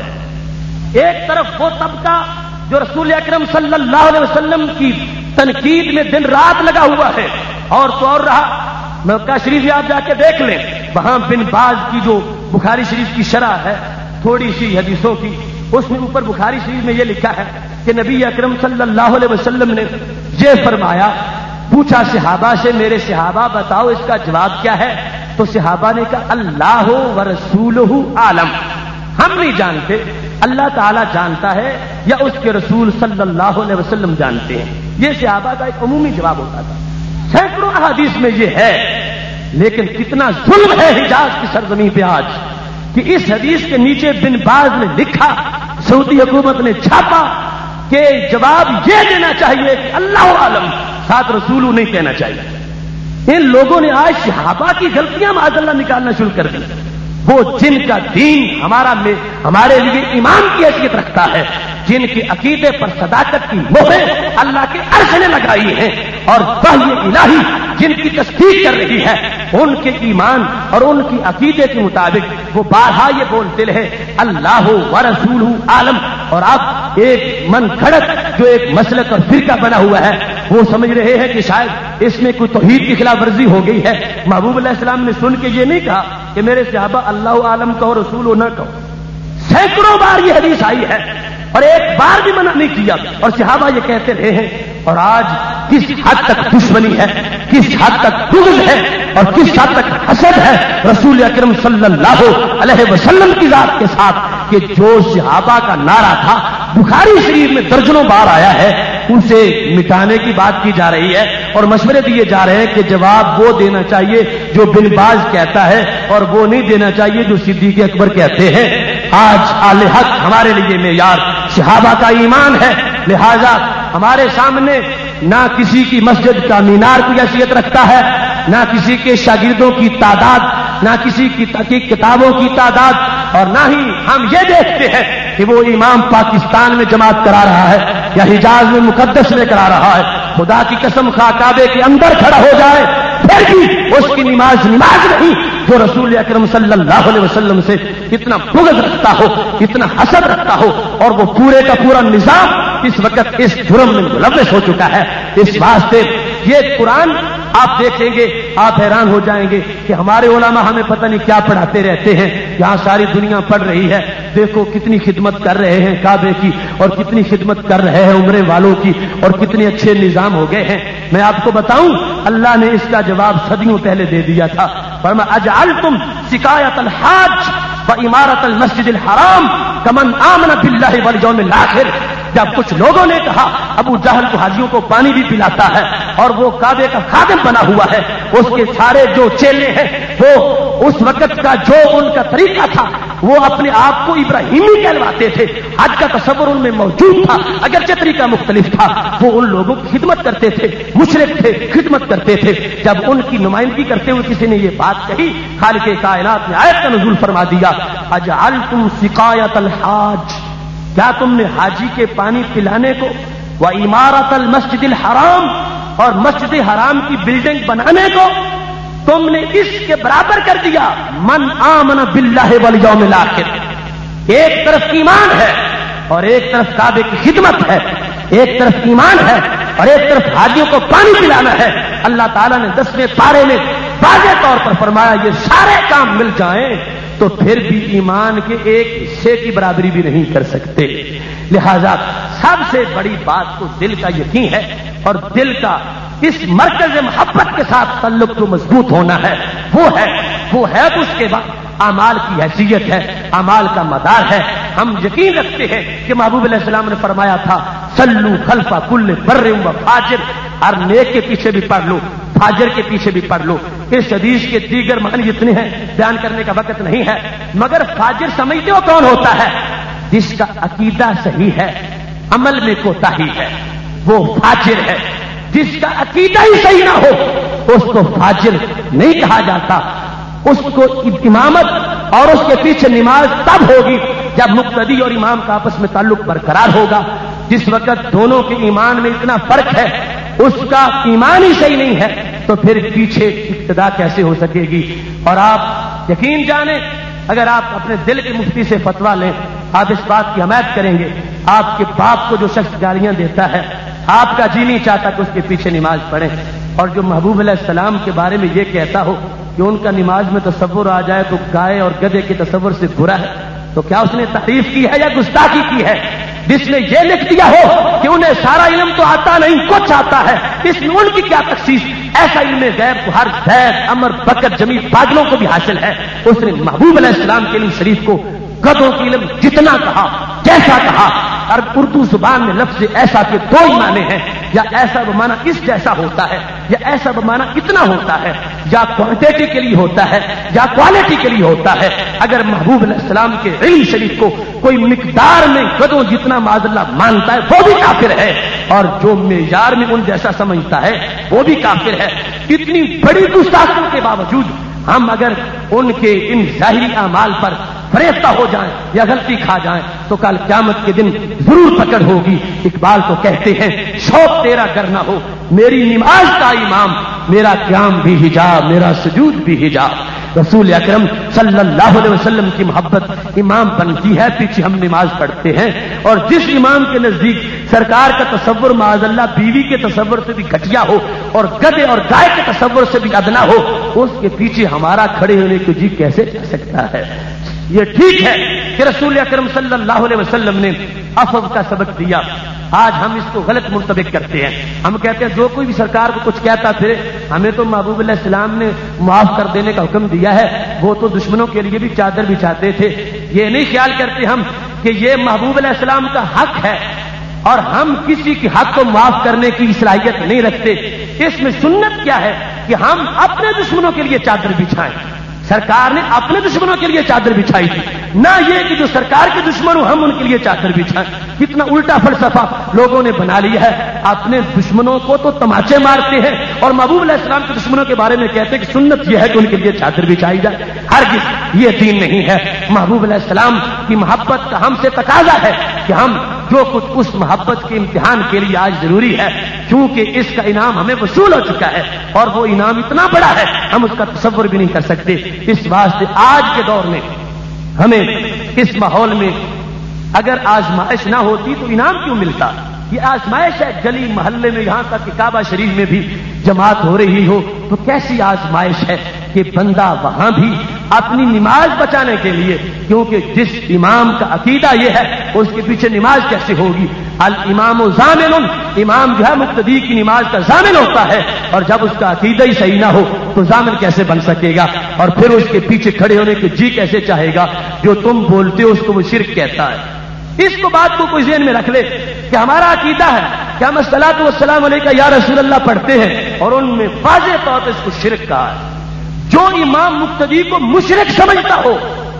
ایک طرف وہ طبقہ جو رسول اکرم صلی اللہ علیہ وسلم کی تنقید میں دن رات لگا ہوا ہے، اور تو اور رہا مکہ شریف آپ جا کے دیکھ لیں، وہاں بن باز کی جو بخاری شریف کی شرح ہے تھوڑی سی حدیثوں کی، اس میں اوپر بخاری شریف میں یہ لکھا ہے کہ نبی اکرم صلی اللہ علیہ وسلم نے یہ فرمایا، پوچھا صحابہ سے میرے صحابہ بتاؤ اس کا جواب کیا ہے؟ تو صحابہ نے کہا اللہ ورسولہ عالم، ہم نہیں جانتے، اللہ تعالیٰ جانتا ہے یا اس کے رسول صلی اللہ علیہ وسلم جانتے ہیں۔ یہ صحابہ کا ایک عمومی جواب ہوتا تھا۔ سینکڑوں احادیث میں یہ ہے، لیکن کتنا ظلم ہے حجاز کی سرزمین پہ آج کہ اس حدیث کے نیچے بن باز نے لکھا، سعودی حکومت نے چھاپا کہ جواب یہ دینا چاہیے کہ اللہ عالم، ساتھ رسول نہیں کہنا چاہیے۔ ان لوگوں نے آج صحابہ کی غلطیاں معاذ اللہ نکالنا شروع کر دی۔ وہ جن کا دین ہمارے لیے ایمان کی حیثیت رکھتا ہے، جن کے عقیدے پر صداقت کی مہریں اللہ کے عرش نے لگائی ہیں اور وحی الہی جن کی تصدیق کر رہی ہے، ان کے ایمان اور ان کی عقیدے کے مطابق وہ بارہا یہ بولتے رہے اللہ ورسولہ عالم۔ اور اب ایک من گھڑت جو ایک مسلک اور فرقہ بنا ہوا ہے وہ سمجھ رہے ہیں کہ شاید اس میں کوئی توحید کی خلاف ورزی ہو گئی ہے۔ محبوب علیہ السلام نے سن کے یہ نہیں کہا کہ میرے صحابہ اللہ عالم کہو رسول نہ کہو، سینکڑوں بار یہ حدیث آئی ہے اور ایک بار بھی منع نہیں کیا، اور صحابہ یہ کہتے رہے ہیں۔ اور آج کس حد تک دشمنی ہے، کس حد تک بغض ہے اور کس حد تک حسد ہے رسول اکرم صلی اللہ علیہ وسلم کی ذات کے ساتھ کہ جو صحابہ کا نعرہ تھا بخاری شریف میں درجنوں بار آیا ہے اسے مٹانے کی بات کی جا رہی ہے اور مشورے دیے جا رہے ہیں کہ جواب وہ دینا چاہیے جو بن باز کہتا ہے اور وہ نہیں دینا چاہیے جو صدیق اکبر کہتے ہیں۔ آج اہل حق ہمارے لیے معیار صحابہ کا ایمان ہے، لہذا ہمارے سامنے نہ کسی کی مسجد کا مینار کی حیثیت رکھتا ہے، نہ کسی کے شاگردوں کی تعداد، نہ کسی کی کتابوں کی تعداد، اور نہ ہی ہم یہ دیکھتے ہیں کہ وہ امام پاکستان میں جماعت کرا رہا ہے یا حجاز میں مقدس لے کر آ رہا ہے، خدا کی قسم خواہ کعبے کے اندر کھڑا ہو جائے پھر بھی اس کی نماز نہیں جو رسول اکرم صلی اللہ علیہ وسلم سے اتنا بغض رکھتا ہو، اتنا حسد رکھتا ہو، اور وہ پورے کا پورا نظام اس وقت اس جرم میں ملوث ہو چکا ہے۔ اس واسطے یہ قرآن آپ دیکھیں گے آپ حیران ہو جائیں گے کہ ہمارے علماء ہمیں پتہ نہیں کیا پڑھاتے رہتے ہیں، یہاں ساری دنیا پڑھ رہی ہے، دیکھو کتنی خدمت کر رہے ہیں کعبے کی، اور کتنی خدمت کر رہے ہیں عمرے والوں کی، اور کتنے اچھے نظام ہو گئے ہیں۔ میں آپ کو بتاؤں اللہ نے اس کا جواب صدیوں پہلے دے دیا تھا، فرمایا اجعلتم سقایۃ الحاج وعمارۃ المسجد الحرام کمن آمن باللہ والیوم الآخر۔ جب کچھ لوگوں نے کہا ابو جہل کو حاجیوں کو پانی بھی پلاتا ہے اور وہ کعبے کا خادم بنا ہوا ہے، اس کے سارے جو چیلے ہیں وہ اس وقت کا جو ان کا طریقہ تھا وہ اپنے آپ کو ابراہیمی کہلواتے تھے، حج کا تصور ان میں موجود تھا، اگرچہ طریقہ مختلف تھا، وہ ان لوگوں کی خدمت کرتے تھے، مشرک تھے، خدمت کرتے تھے۔ جب ان کی نمائندگی کرتے ہوئے کسی نے یہ بات کہی، خالق کائنات نے آیت کا نزول فرما دیا اجعلتم سقایۃ الحاج، کیا تم نے حاجی کے پانی پلانے کو وعمارۃ المسجد الحرام اور مسجد حرام کی بلڈنگ بنانے کو تم نے اس کے برابر کر دیا؟ من آمن باللہ والیوم الآخر، ایک طرف ایمان ہے اور ایک طرف کعبے کی خدمت ہے، ایک طرف ایمان ہے اور ایک طرف حاجیوں کو پانی پلانا ہے۔ اللہ تعالیٰ نے 10ویں پارے میں واضح طور پر فرمایا یہ سارے کام مل جائیں تو پھر بھی ایمان کے ایک حصے کی برابری بھی نہیں کر سکتے۔ لہذا سب سے بڑی بات تو دل کا یقین ہے، اور دل کا اس مرکز محبت کے ساتھ تعلق جو مضبوط ہونا ہے وہ ہے اس کے بعد اعمال کی حیثیت ہے، اعمال کا مدار ہے۔ ہم یقین رکھتے ہیں کہ محبوب علیہ السلام نے فرمایا تھا صلو خلف کل بر و فاجر، ہر نیک کے پیچھے بھی پڑھ لو، فاجر کے پیچھے بھی پڑھ لو۔ اس حدیث کے دیگر معنی جتنے ہیں بیان کرنے کا وقت نہیں ہے، مگر فاجر سمجھتے ہو کون ہوتا ہے؟ جس کا عقیدہ صحیح ہے، عمل میں کوتاہی ہے، وہ فاجر ہے۔ جس کا عقیدہ ہی صحیح نہ ہو اس کو فاجر نہیں کہا جاتا۔ اس کو امامت اور اس کے پیچھے نماز تب ہوگی جب مقتدی اور امام کا آپس میں تعلق برقرار ہوگا۔ جس وقت دونوں کے ایمان میں اتنا فرق ہے، اس کا ایمان ہی صحیح نہیں ہے، تو پھر پیچھے اقتدا کیسے ہو سکے گی؟ اور آپ یقین جانیں اگر آپ اپنے دل کے مفتی سے فتویٰ لیں، آپ اس بات کی حمایت کریں گے آپ کے باپ کو جو شخص گالیاں دیتا ہے آپ کا جی نہیں چاہتا کہ اس کے پیچھے نماز پڑھیں، اور جو محبوب علیہ السلام کے بارے میں یہ کہتا ہو کہ ان کا نماز میں تصور آ جائے تو گائے اور گدھے کے تصور سے برا ہے، تو کیا اس نے تعریف کی ہے یا گستاخی کی ہے؟ جس نے یہ لکھ دیا ہو کہ انہیں سارا علم تو آتا نہیں کچھ آتا ہے، اس میں ان کی کیا تخصیص؟ ایسا علم غیب کو ہر زید امر بکر جمیل پاگلوں کو بھی حاصل ہے۔ اس نے محبوب علیہ السلام کے علم شریف کو گدھوں کی علم جتنا کہا جیسا کہا، اور اردو زبان میں لفظ ایسا کے دو ہی معنی ہیں، یا ایسا بمانا اس جیسا ہوتا ہے، یا ایسا بمانا اتنا ہوتا ہے، یا کوانٹیٹی کے لیے ہوتا ہے یا کوالٹی کے لیے ہوتا ہے۔ اگر محبوب علیہ السلام کے علم شریف کو کوئی مقدار میں گدھوں جتنا معاذ اللہ مانتا ہے وہ بھی کافر ہے، اور جو معیار میں ان جیسا سمجھتا ہے وہ بھی کافر ہے۔ اتنی بڑی گستاخیوں کے باوجود ہم اگر ان کے ان ظاہری اعمال پر فریفتہ ہو جائیں یا غلطی کھا جائیں تو کل قیامت کے دن ضرور پکڑ ہوگی۔ اقبال تو کہتے ہیں شوق تیرا گر نہ ہو میری نماز کا امام، میرا قیام بھی حجاب میرا سجود بھی حجاب۔ رسول اکرم صلی اللہ علیہ وسلم کی محبت امام بنتی ہے، پیچھے ہم نماز پڑھتے ہیں، اور جس امام کے نزدیک سرکار کا تصور معاذ اللہ بیوی کے تصور سے بھی گھٹیا ہو اور گدھے اور گائے کے تصور سے بھی ادنا ہو، اس کے پیچھے ہمارا کھڑے ہونے کو جی کیسے جا سکتا ہے؟ یہ ٹھیک ہے کہ رسول اکرم صلی اللہ علیہ وسلم نے عفو کا سبق دیا، آج ہم اس کو غلط منطبق کرتے ہیں۔ ہم کہتے ہیں جو کوئی بھی سرکار کو کچھ کہتا پھر ہمیں تو محبوب علیہ السلام نے معاف کر دینے کا حکم دیا ہے، وہ تو دشمنوں کے لیے بھی چادر بچھاتے تھے۔ یہ نہیں خیال کرتے ہم کہ یہ محبوب علیہ السلام کا حق ہے اور ہم کسی کے حق کو معاف کرنے کی صلاحیت نہیں رکھتے۔ اس میں سنت کیا ہے کہ ہم اپنے دشمنوں کے لیے چادر بچھائیں۔ سرکار نے اپنے دشمنوں کے لیے چادر بچھائی تھی، نہ یہ کہ جو سرکار کے دشمن ہو ہم ان کے لیے چادر بچھائیں۔ کتنا الٹا فلسفہ لوگوں نے بنا لیا ہے، اپنے دشمنوں کو تو تماچے مارتے ہیں اور محبوب علیہ السلام کے دشمنوں کے بارے میں کہتے ہیں کہ سنت یہ ہے کہ ان کے لیے چادر بچھائی جائے۔ ہرگز یہ دین نہیں ہے۔ محبوب علیہ السلام کی محبت کا ہم سے تقاضا ہے کہ ہم جو کچھ اس محبت کے امتحان کے لیے آج ضروری ہے، کیونکہ اس کا انعام ہمیں وصول ہو چکا ہے اور وہ انعام اتنا بڑا ہے ہم اس کا تصور بھی نہیں کر سکتے۔ اس واسطے آج کے دور میں ہمیں اس ماحول میں اگر آزمائش نہ ہوتی تو انعام کیوں ملتا؟ یہ آزمائش ہے، گلی محلے میں، یہاں تک کہ کعبہ شریف میں بھی جماعت ہو رہی ہو تو کیسی آزمائش ہے کہ بندہ وہاں بھی اپنی نماز بچانے کے لیے، کیونکہ جس امام کا عقیدہ یہ ہے اس کے پیچھے نماز کیسے ہوگی؟ الامام ضامن، امام جو ہے مقتدی کی نماز کا ضامن ہوتا ہے، اور جب اس کا عقیدہ ہی صحیح نہ ہو تو ضامن کیسے بن سکے گا؟ اور پھر اس کے پیچھے کھڑے ہونے کے جی کیسے چاہے گا؟ جو تم بولتے ہو اس کو وہ شرک کہتا ہے۔ اس کو بات کو کوئی ذہن میں رکھ لے کہ ہمارا عقیدہ ہے کہ ہم الصلاۃ والسلام علیکہ یا رسول اللہ پڑھتے ہیں، اور ان میں واضح طور پہ اس کو شرک کہا ہے۔ جو امام مقتدی کو مشرک سمجھتا ہو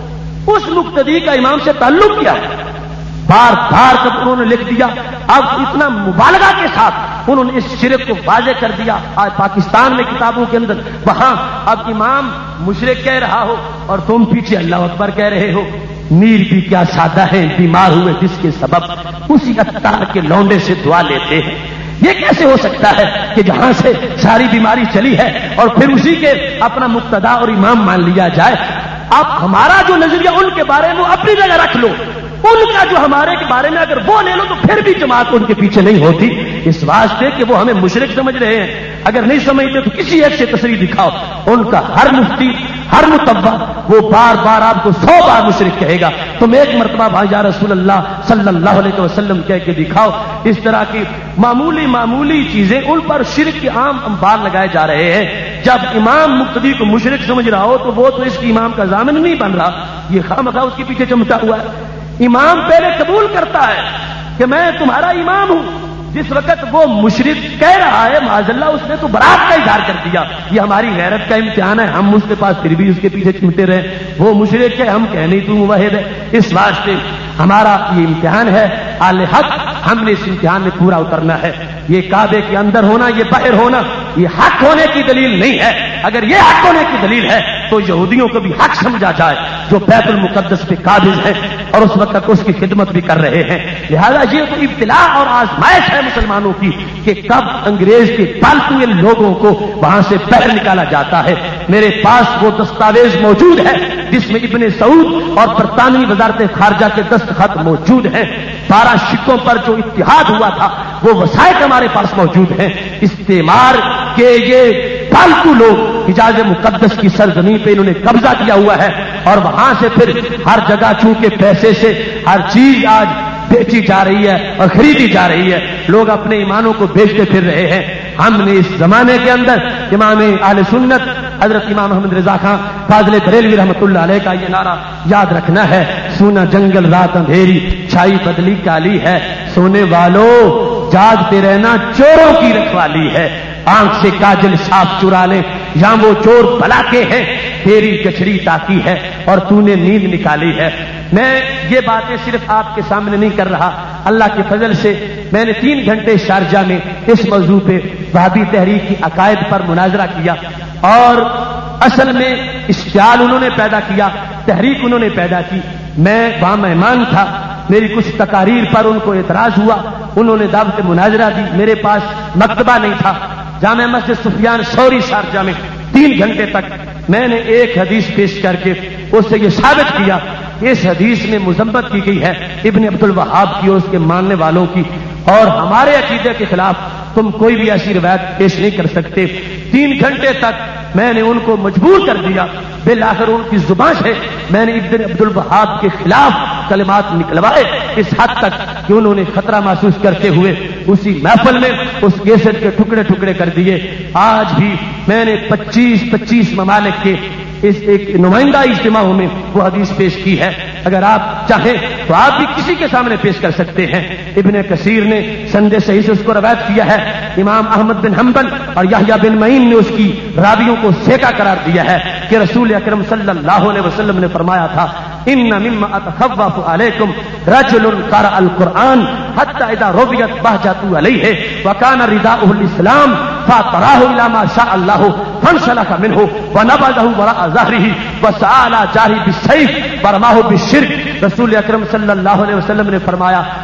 اس مقتدی کا امام سے تعلق کیا ہے؟ بار بار جب انہوں نے لکھ دیا، اب اتنا مبالغہ کے ساتھ انہوں نے اس شرک کو واضح کر دیا۔ آج پاکستان میں کتابوں کے اندر وہاں اب امام مشرک کہہ رہا ہو اور تم پیچھے اللہ اکبر کہہ رہے ہو۔ میر بھی کیا سادہ ہے، بیمار ہوئے جس کے سبب اسی عطار کے لونڈے سے دعا لیتے ہیں۔ یہ کیسے ہو سکتا ہے کہ جہاں سے ساری بیماری چلی ہے اور پھر اسی کے اپنا مقتدا اور امام مان لیا جائے؟ اب ہمارا جو نظریہ ان کے بارے میں اپنی جگہ رکھ لو، ان کا جو ہمارے کے بارے میں اگر وہ لے لو تو پھر بھی جماعت ان کے پیچھے نہیں ہوتی، اس واسطے کہ وہ ہمیں مشرک سمجھ رہے ہیں۔ اگر نہیں سمجھتے تو کسی ایک سے تصریح دکھاؤ، ان کا ہر مفتی ہر متبع وہ بار بار آپ کو 100 بار مشرک کہے گا، تم ایک مرتبہ بھائی یا رسول اللہ صلی اللہ علیہ وسلم کہہ کے دکھاؤ۔ اس طرح کی معمولی چیزیں ان پر شرک کے عام انبار لگائے جا رہے ہیں۔ جب امام مقتدی کو مشرک سمجھ رہا ہو تو وہ تو اس کی امام کا ضامن نہیں بن رہا، یہ خامخواہ اس کے پیچھے چمٹا ہوا ہے۔ امام پہلے قبول کرتا ہے کہ میں تمہارا امام ہوں، جس وقت وہ مشرک کہہ رہا ہے معاذ اللہ اس نے تو برات کا اظہار کر دیا۔ یہ ہماری غیرت کا امتحان ہے، ہم اس کے پاس پھر بھی اس کے پیچھے چمٹے رہے۔ وہ مشرک ہے، ہم کہہ نہیں تو موحد ہے۔ اس واسطے ہمارا یہ امتحان ہے اہل حق، ہم نے اس امتحان میں پورا اترنا ہے۔ یہ کعبے کے اندر ہونا، یہ باہر ہونا، یہ حق ہونے کی دلیل نہیں ہے۔ اگر یہ حق ہونے کی دلیل ہے تو یہودیوں کو بھی حق سمجھا جائے جو بیت المقدس پہ قابض ہیں اور اس وقت تک اس کی خدمت بھی کر رہے ہیں۔ لہذا یہ تو ابتلاء اور آزمائش ہے مسلمانوں کی کہ کب انگریز کے پالتو لوگوں کو وہاں سے باہر نکالا جاتا ہے۔ میرے پاس وہ دستاویز موجود ہے جس میں ابن سعود اور برطانوی وزارت خارجہ کے دستخط موجود ہیں۔ 12 سکوں پر جو اتحاد ہوا تھا وہ وثائق ہمارے پاس موجود ہیں۔ استعمار کے یہ پالتو لوگ حجاز مقدس کی سرزمین پہ انہوں نے قبضہ کیا ہوا ہے، اور وہاں سے پھر ہر جگہ چونکہ پیسے سے ہر چیز آج بیچی جا رہی ہے اور خریدی جا رہی ہے، لوگ اپنے ایمانوں کو بیچتے پھر رہے ہیں۔ ہم نے اس زمانے کے اندر امام اہل سنت حضرت امام محمد رضا خان فاضل بریلوی رحمۃ اللہ علیہ کا یہ نعرہ یاد رکھنا ہے، سونا جنگل رات اندھیری چھائی بدلی کالی ہے، سونے والوں جاگتے رہنا چوروں کی رکھوالی ہے، آنکھ سے کاجل صاف چرا لے یا وہ چور بلا کے ہیں، تیری گچھڑی تاکی ہے اور تو نے نیند نکالی ہے۔ میں یہ باتیں صرف آپ کے سامنے نہیں کر رہا، اللہ کے فضل سے میں نے 3 گھنٹے شارجہ میں اس موضوع پہ وہابی تحریک کی عقائد پر مناظرہ کیا، اور اصل میں اشتعال انہوں نے پیدا کیا، تحریک انہوں نے پیدا کی۔ میں وہاں مہمان تھا، میری کچھ تقاریر پر ان کو اعتراض ہوا، انہوں نے دعوت مناظرہ دی، میرے پاس مکتبہ نہیں تھا۔ جامع مسجد سفیان ثوری شارجہ میں 3 گھنٹے تک میں نے ایک حدیث پیش کر کے اس سے یہ ثابت کیا کہ اس حدیث میں مذمت کی گئی ہے ابن عبد الوہاب کی اور اس کے ماننے والوں کی، اور ہمارے عقیدے کے خلاف تم کوئی بھی ایسی روایت پیش نہیں کر سکتے۔ 3 گھنٹے تک میں نے ان کو مجبور کر دیا، بالآخر ان کی زبان سے میں نے ابن عبد الوہاب کے خلاف کلمات نکلوائے، اس حد تک کہ انہوں نے خطرہ محسوس کرتے ہوئے اسی محفل میں اس کیسٹ کے ٹکڑے ٹکڑے کر دیے۔ آج بھی میں نے 25 ممالک کے اس ایک نمائندہ اجتماعوں میں وہ حدیث پیش کی ہے، اگر آپ چاہیں تو آپ بھی کسی کے سامنے پیش کر سکتے ہیں۔ ابن کثیر نے سند صحیح سے اس کو روایت کیا ہے، امام احمد بن حنبل اور یحییٰ بن معین نے اس کی راویوں کو سیکا قرار دیا ہے کہ رسول اکرم صلی اللہ علیہ وسلم نے فرمایا تھا، ان مما اتخوف علیکم رجل قرأ القرآن حتی اذا ربیت بہجۃ علیہ وکان رداؤہ الاسلام فاطراه الى ما شاء الله فانسلخ منه ونبذه وراء ظهره وسعى على جاره بالسيف ورماه بالشرك۔ رسول اکرم صلی اللہ علیہ وسلم نے فرمایا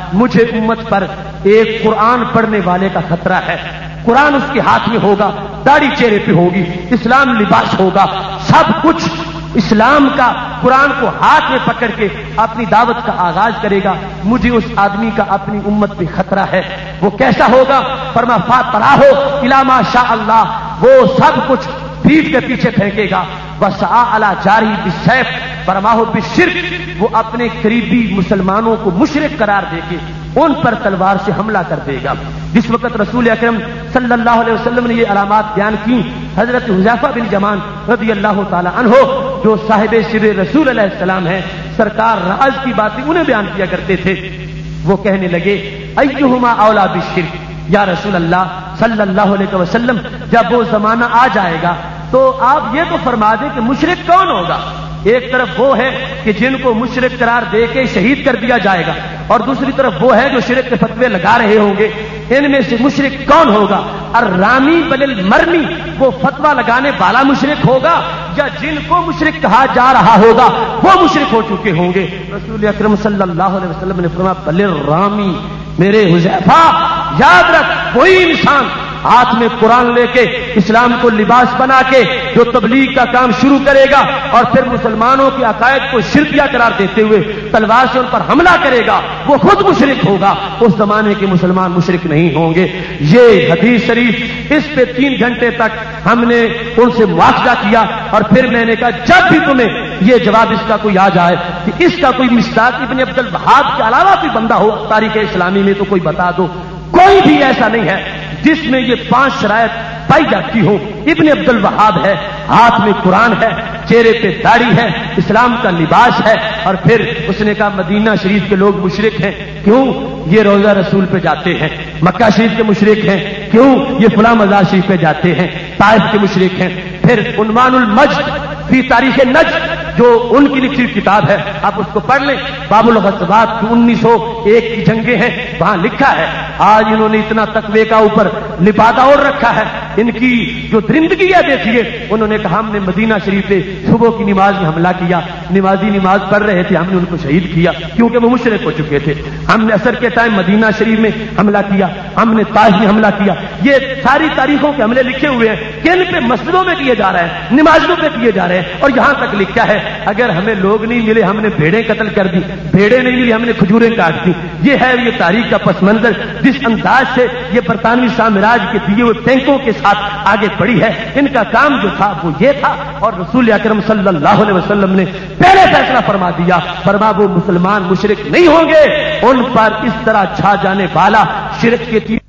مجھے امت پر ایک قرآن پڑھنے والے کا خطرہ ہے. قرآن اس کے ہاتھ میں ہوگا، داڑھی چہرے پہ ہوگی، اسلام لباس ہوگا، سب کچھ اسلام کا، قرآن کو ہاتھ میں پکڑ کے اپنی دعوت کا آغاز کرے گا. مجھے اس آدمی کا اپنی امت پہ خطرہ ہے. وہ کیسا ہوگا؟ فرما فاتراہو الی ما شاء اللہ، وہ سب کچھ پیٹھ کے پیچھے پھینکے گا. وسعى علی جاری بالسیف فرماہو بالشرک، وہ اپنے قریبی مسلمانوں کو مشرک قرار دے کے ان پر تلوار سے حملہ کر دے گا. جس وقت رسول اکرم صلی اللہ علیہ وسلم نے یہ علامات بیان کی، حضرت حذیفہ بن یمان رضی اللہ تعالی عنہ جو صاحب سر رسول علیہ السلام ہیں، سرکار راز کی باتیں انہیں بیان کیا کرتے تھے. وہ کہنے لگے ایہما اولا بالشرک، یا رسول اللہ صلی اللہ علیہ وسلم جب وہ زمانہ آ جائے گا تو آپ یہ تو فرما دیں کہ مشرک کون ہوگا. ایک طرف وہ ہے کہ جن کو مشرک قرار دے کے شہید کر دیا جائے گا، اور دوسری طرف وہ ہے جو شرک کے فتوے لگا رہے ہوں گے. ان میں سے مشرک کون ہوگا؟ الرامی بل المرمی، وہ فتویٰ لگانے والا مشرک ہوگا یا جن کو مشرک کہا جا رہا ہوگا وہ مشرک ہو چکے ہوں گے؟ رسول اکرم صلی اللہ علیہ وسلم نے فرمایا بل الرامی، میرے حذیفہ یاد رکھ، وہی انسان ہاتھ میں قرآن لے کے اسلام کو لباس بنا کے جو تبلیغ کا کام شروع کرے گا اور پھر مسلمانوں کے عقائد کو شرکیہ قرار دیتے ہوئے تلوار سے ان پر حملہ کرے گا، وہ خود مشرک ہوگا. اس زمانے کے مسلمان مشرک نہیں ہوں گے. یہ حدیث شریف، اس پہ 3 گھنٹے تک ہم نے ان سے مواخذہ کیا، اور پھر میں نے کہا جب بھی تمہیں یہ جواب اس کا کوئی آ جائے کہ اس کا کوئی مصداق ابن عبد الوہاب کے علاوہ کوئی بندہ ہو تاریخ اسلامی میں تو کوئی بتا دو. کوئی بھی ایسا نہیں ہے جس میں یہ 5 شرائط پائی جاتی ہو. ابن عبد الوہاب ہے، ہاتھ میں قرآن ہے، چہرے پہ داڑھی ہے، اسلام کا لباس ہے، اور پھر اس نے کہا مدینہ شریف کے لوگ مشرک ہیں. کیوں؟ یہ روزہ رسول پہ جاتے ہیں. مکہ شریف کے مشرک ہیں. کیوں؟ یہ فلاں مزار شریف پہ جاتے ہیں. طائف کے مشرک ہیں. پھر عنوان المجد فی تاریخ نجد جو ان کی لکھی کتاب ہے، آپ اس کو پڑھ لیں. باب الغزوات 1901 کی جنگیں ہیں، وہاں لکھا ہے. آج انہوں نے اتنا تقوی کا اوپر لبادہ اور رکھا ہے، ان کی جو درندگی ہے دیکھیے. انہوں نے کہا ہم نے مدینہ شریف پہ صبح کی نماز میں حملہ کیا، نمازی نماز پڑھ رہے تھے، ہم نے ان کو شہید کیا کیونکہ وہ مشرک ہو چکے تھے. ہم نے عصر کے ٹائم مدینہ شریف میں حملہ کیا، ہم نے طائف میں حملہ کیا. یہ ساری تاریخوں کے حملے لکھے ہوئے ہیں کہ ان پہ مسجدوں میں کیے جا رہے ہیں، نمازوں پہ کیے جا رہے ہیں. اور یہاں تک لکھا ہے اگر ہمیں لوگ نہیں ملے ہم نے بھیڑیں قتل کر دی، بھیڑیں نہیں ملی ہم نے کھجوریں کاٹ دی. یہ ہے یہ تاریخ کا پس منظر جس انداز سے یہ برطانوی سامراج کے دیے ہوئے ٹینکوں کے ساتھ آگے بڑھی ہے. ان کا کام جو تھا وہ یہ تھا، اور رسول اکرم صلی اللہ علیہ وسلم نے پہلے فیصلہ فرما دیا، فرما وہ مسلمان مشرک نہیں ہوں گے، ان پر اس طرح چھا جانے والا شرک کے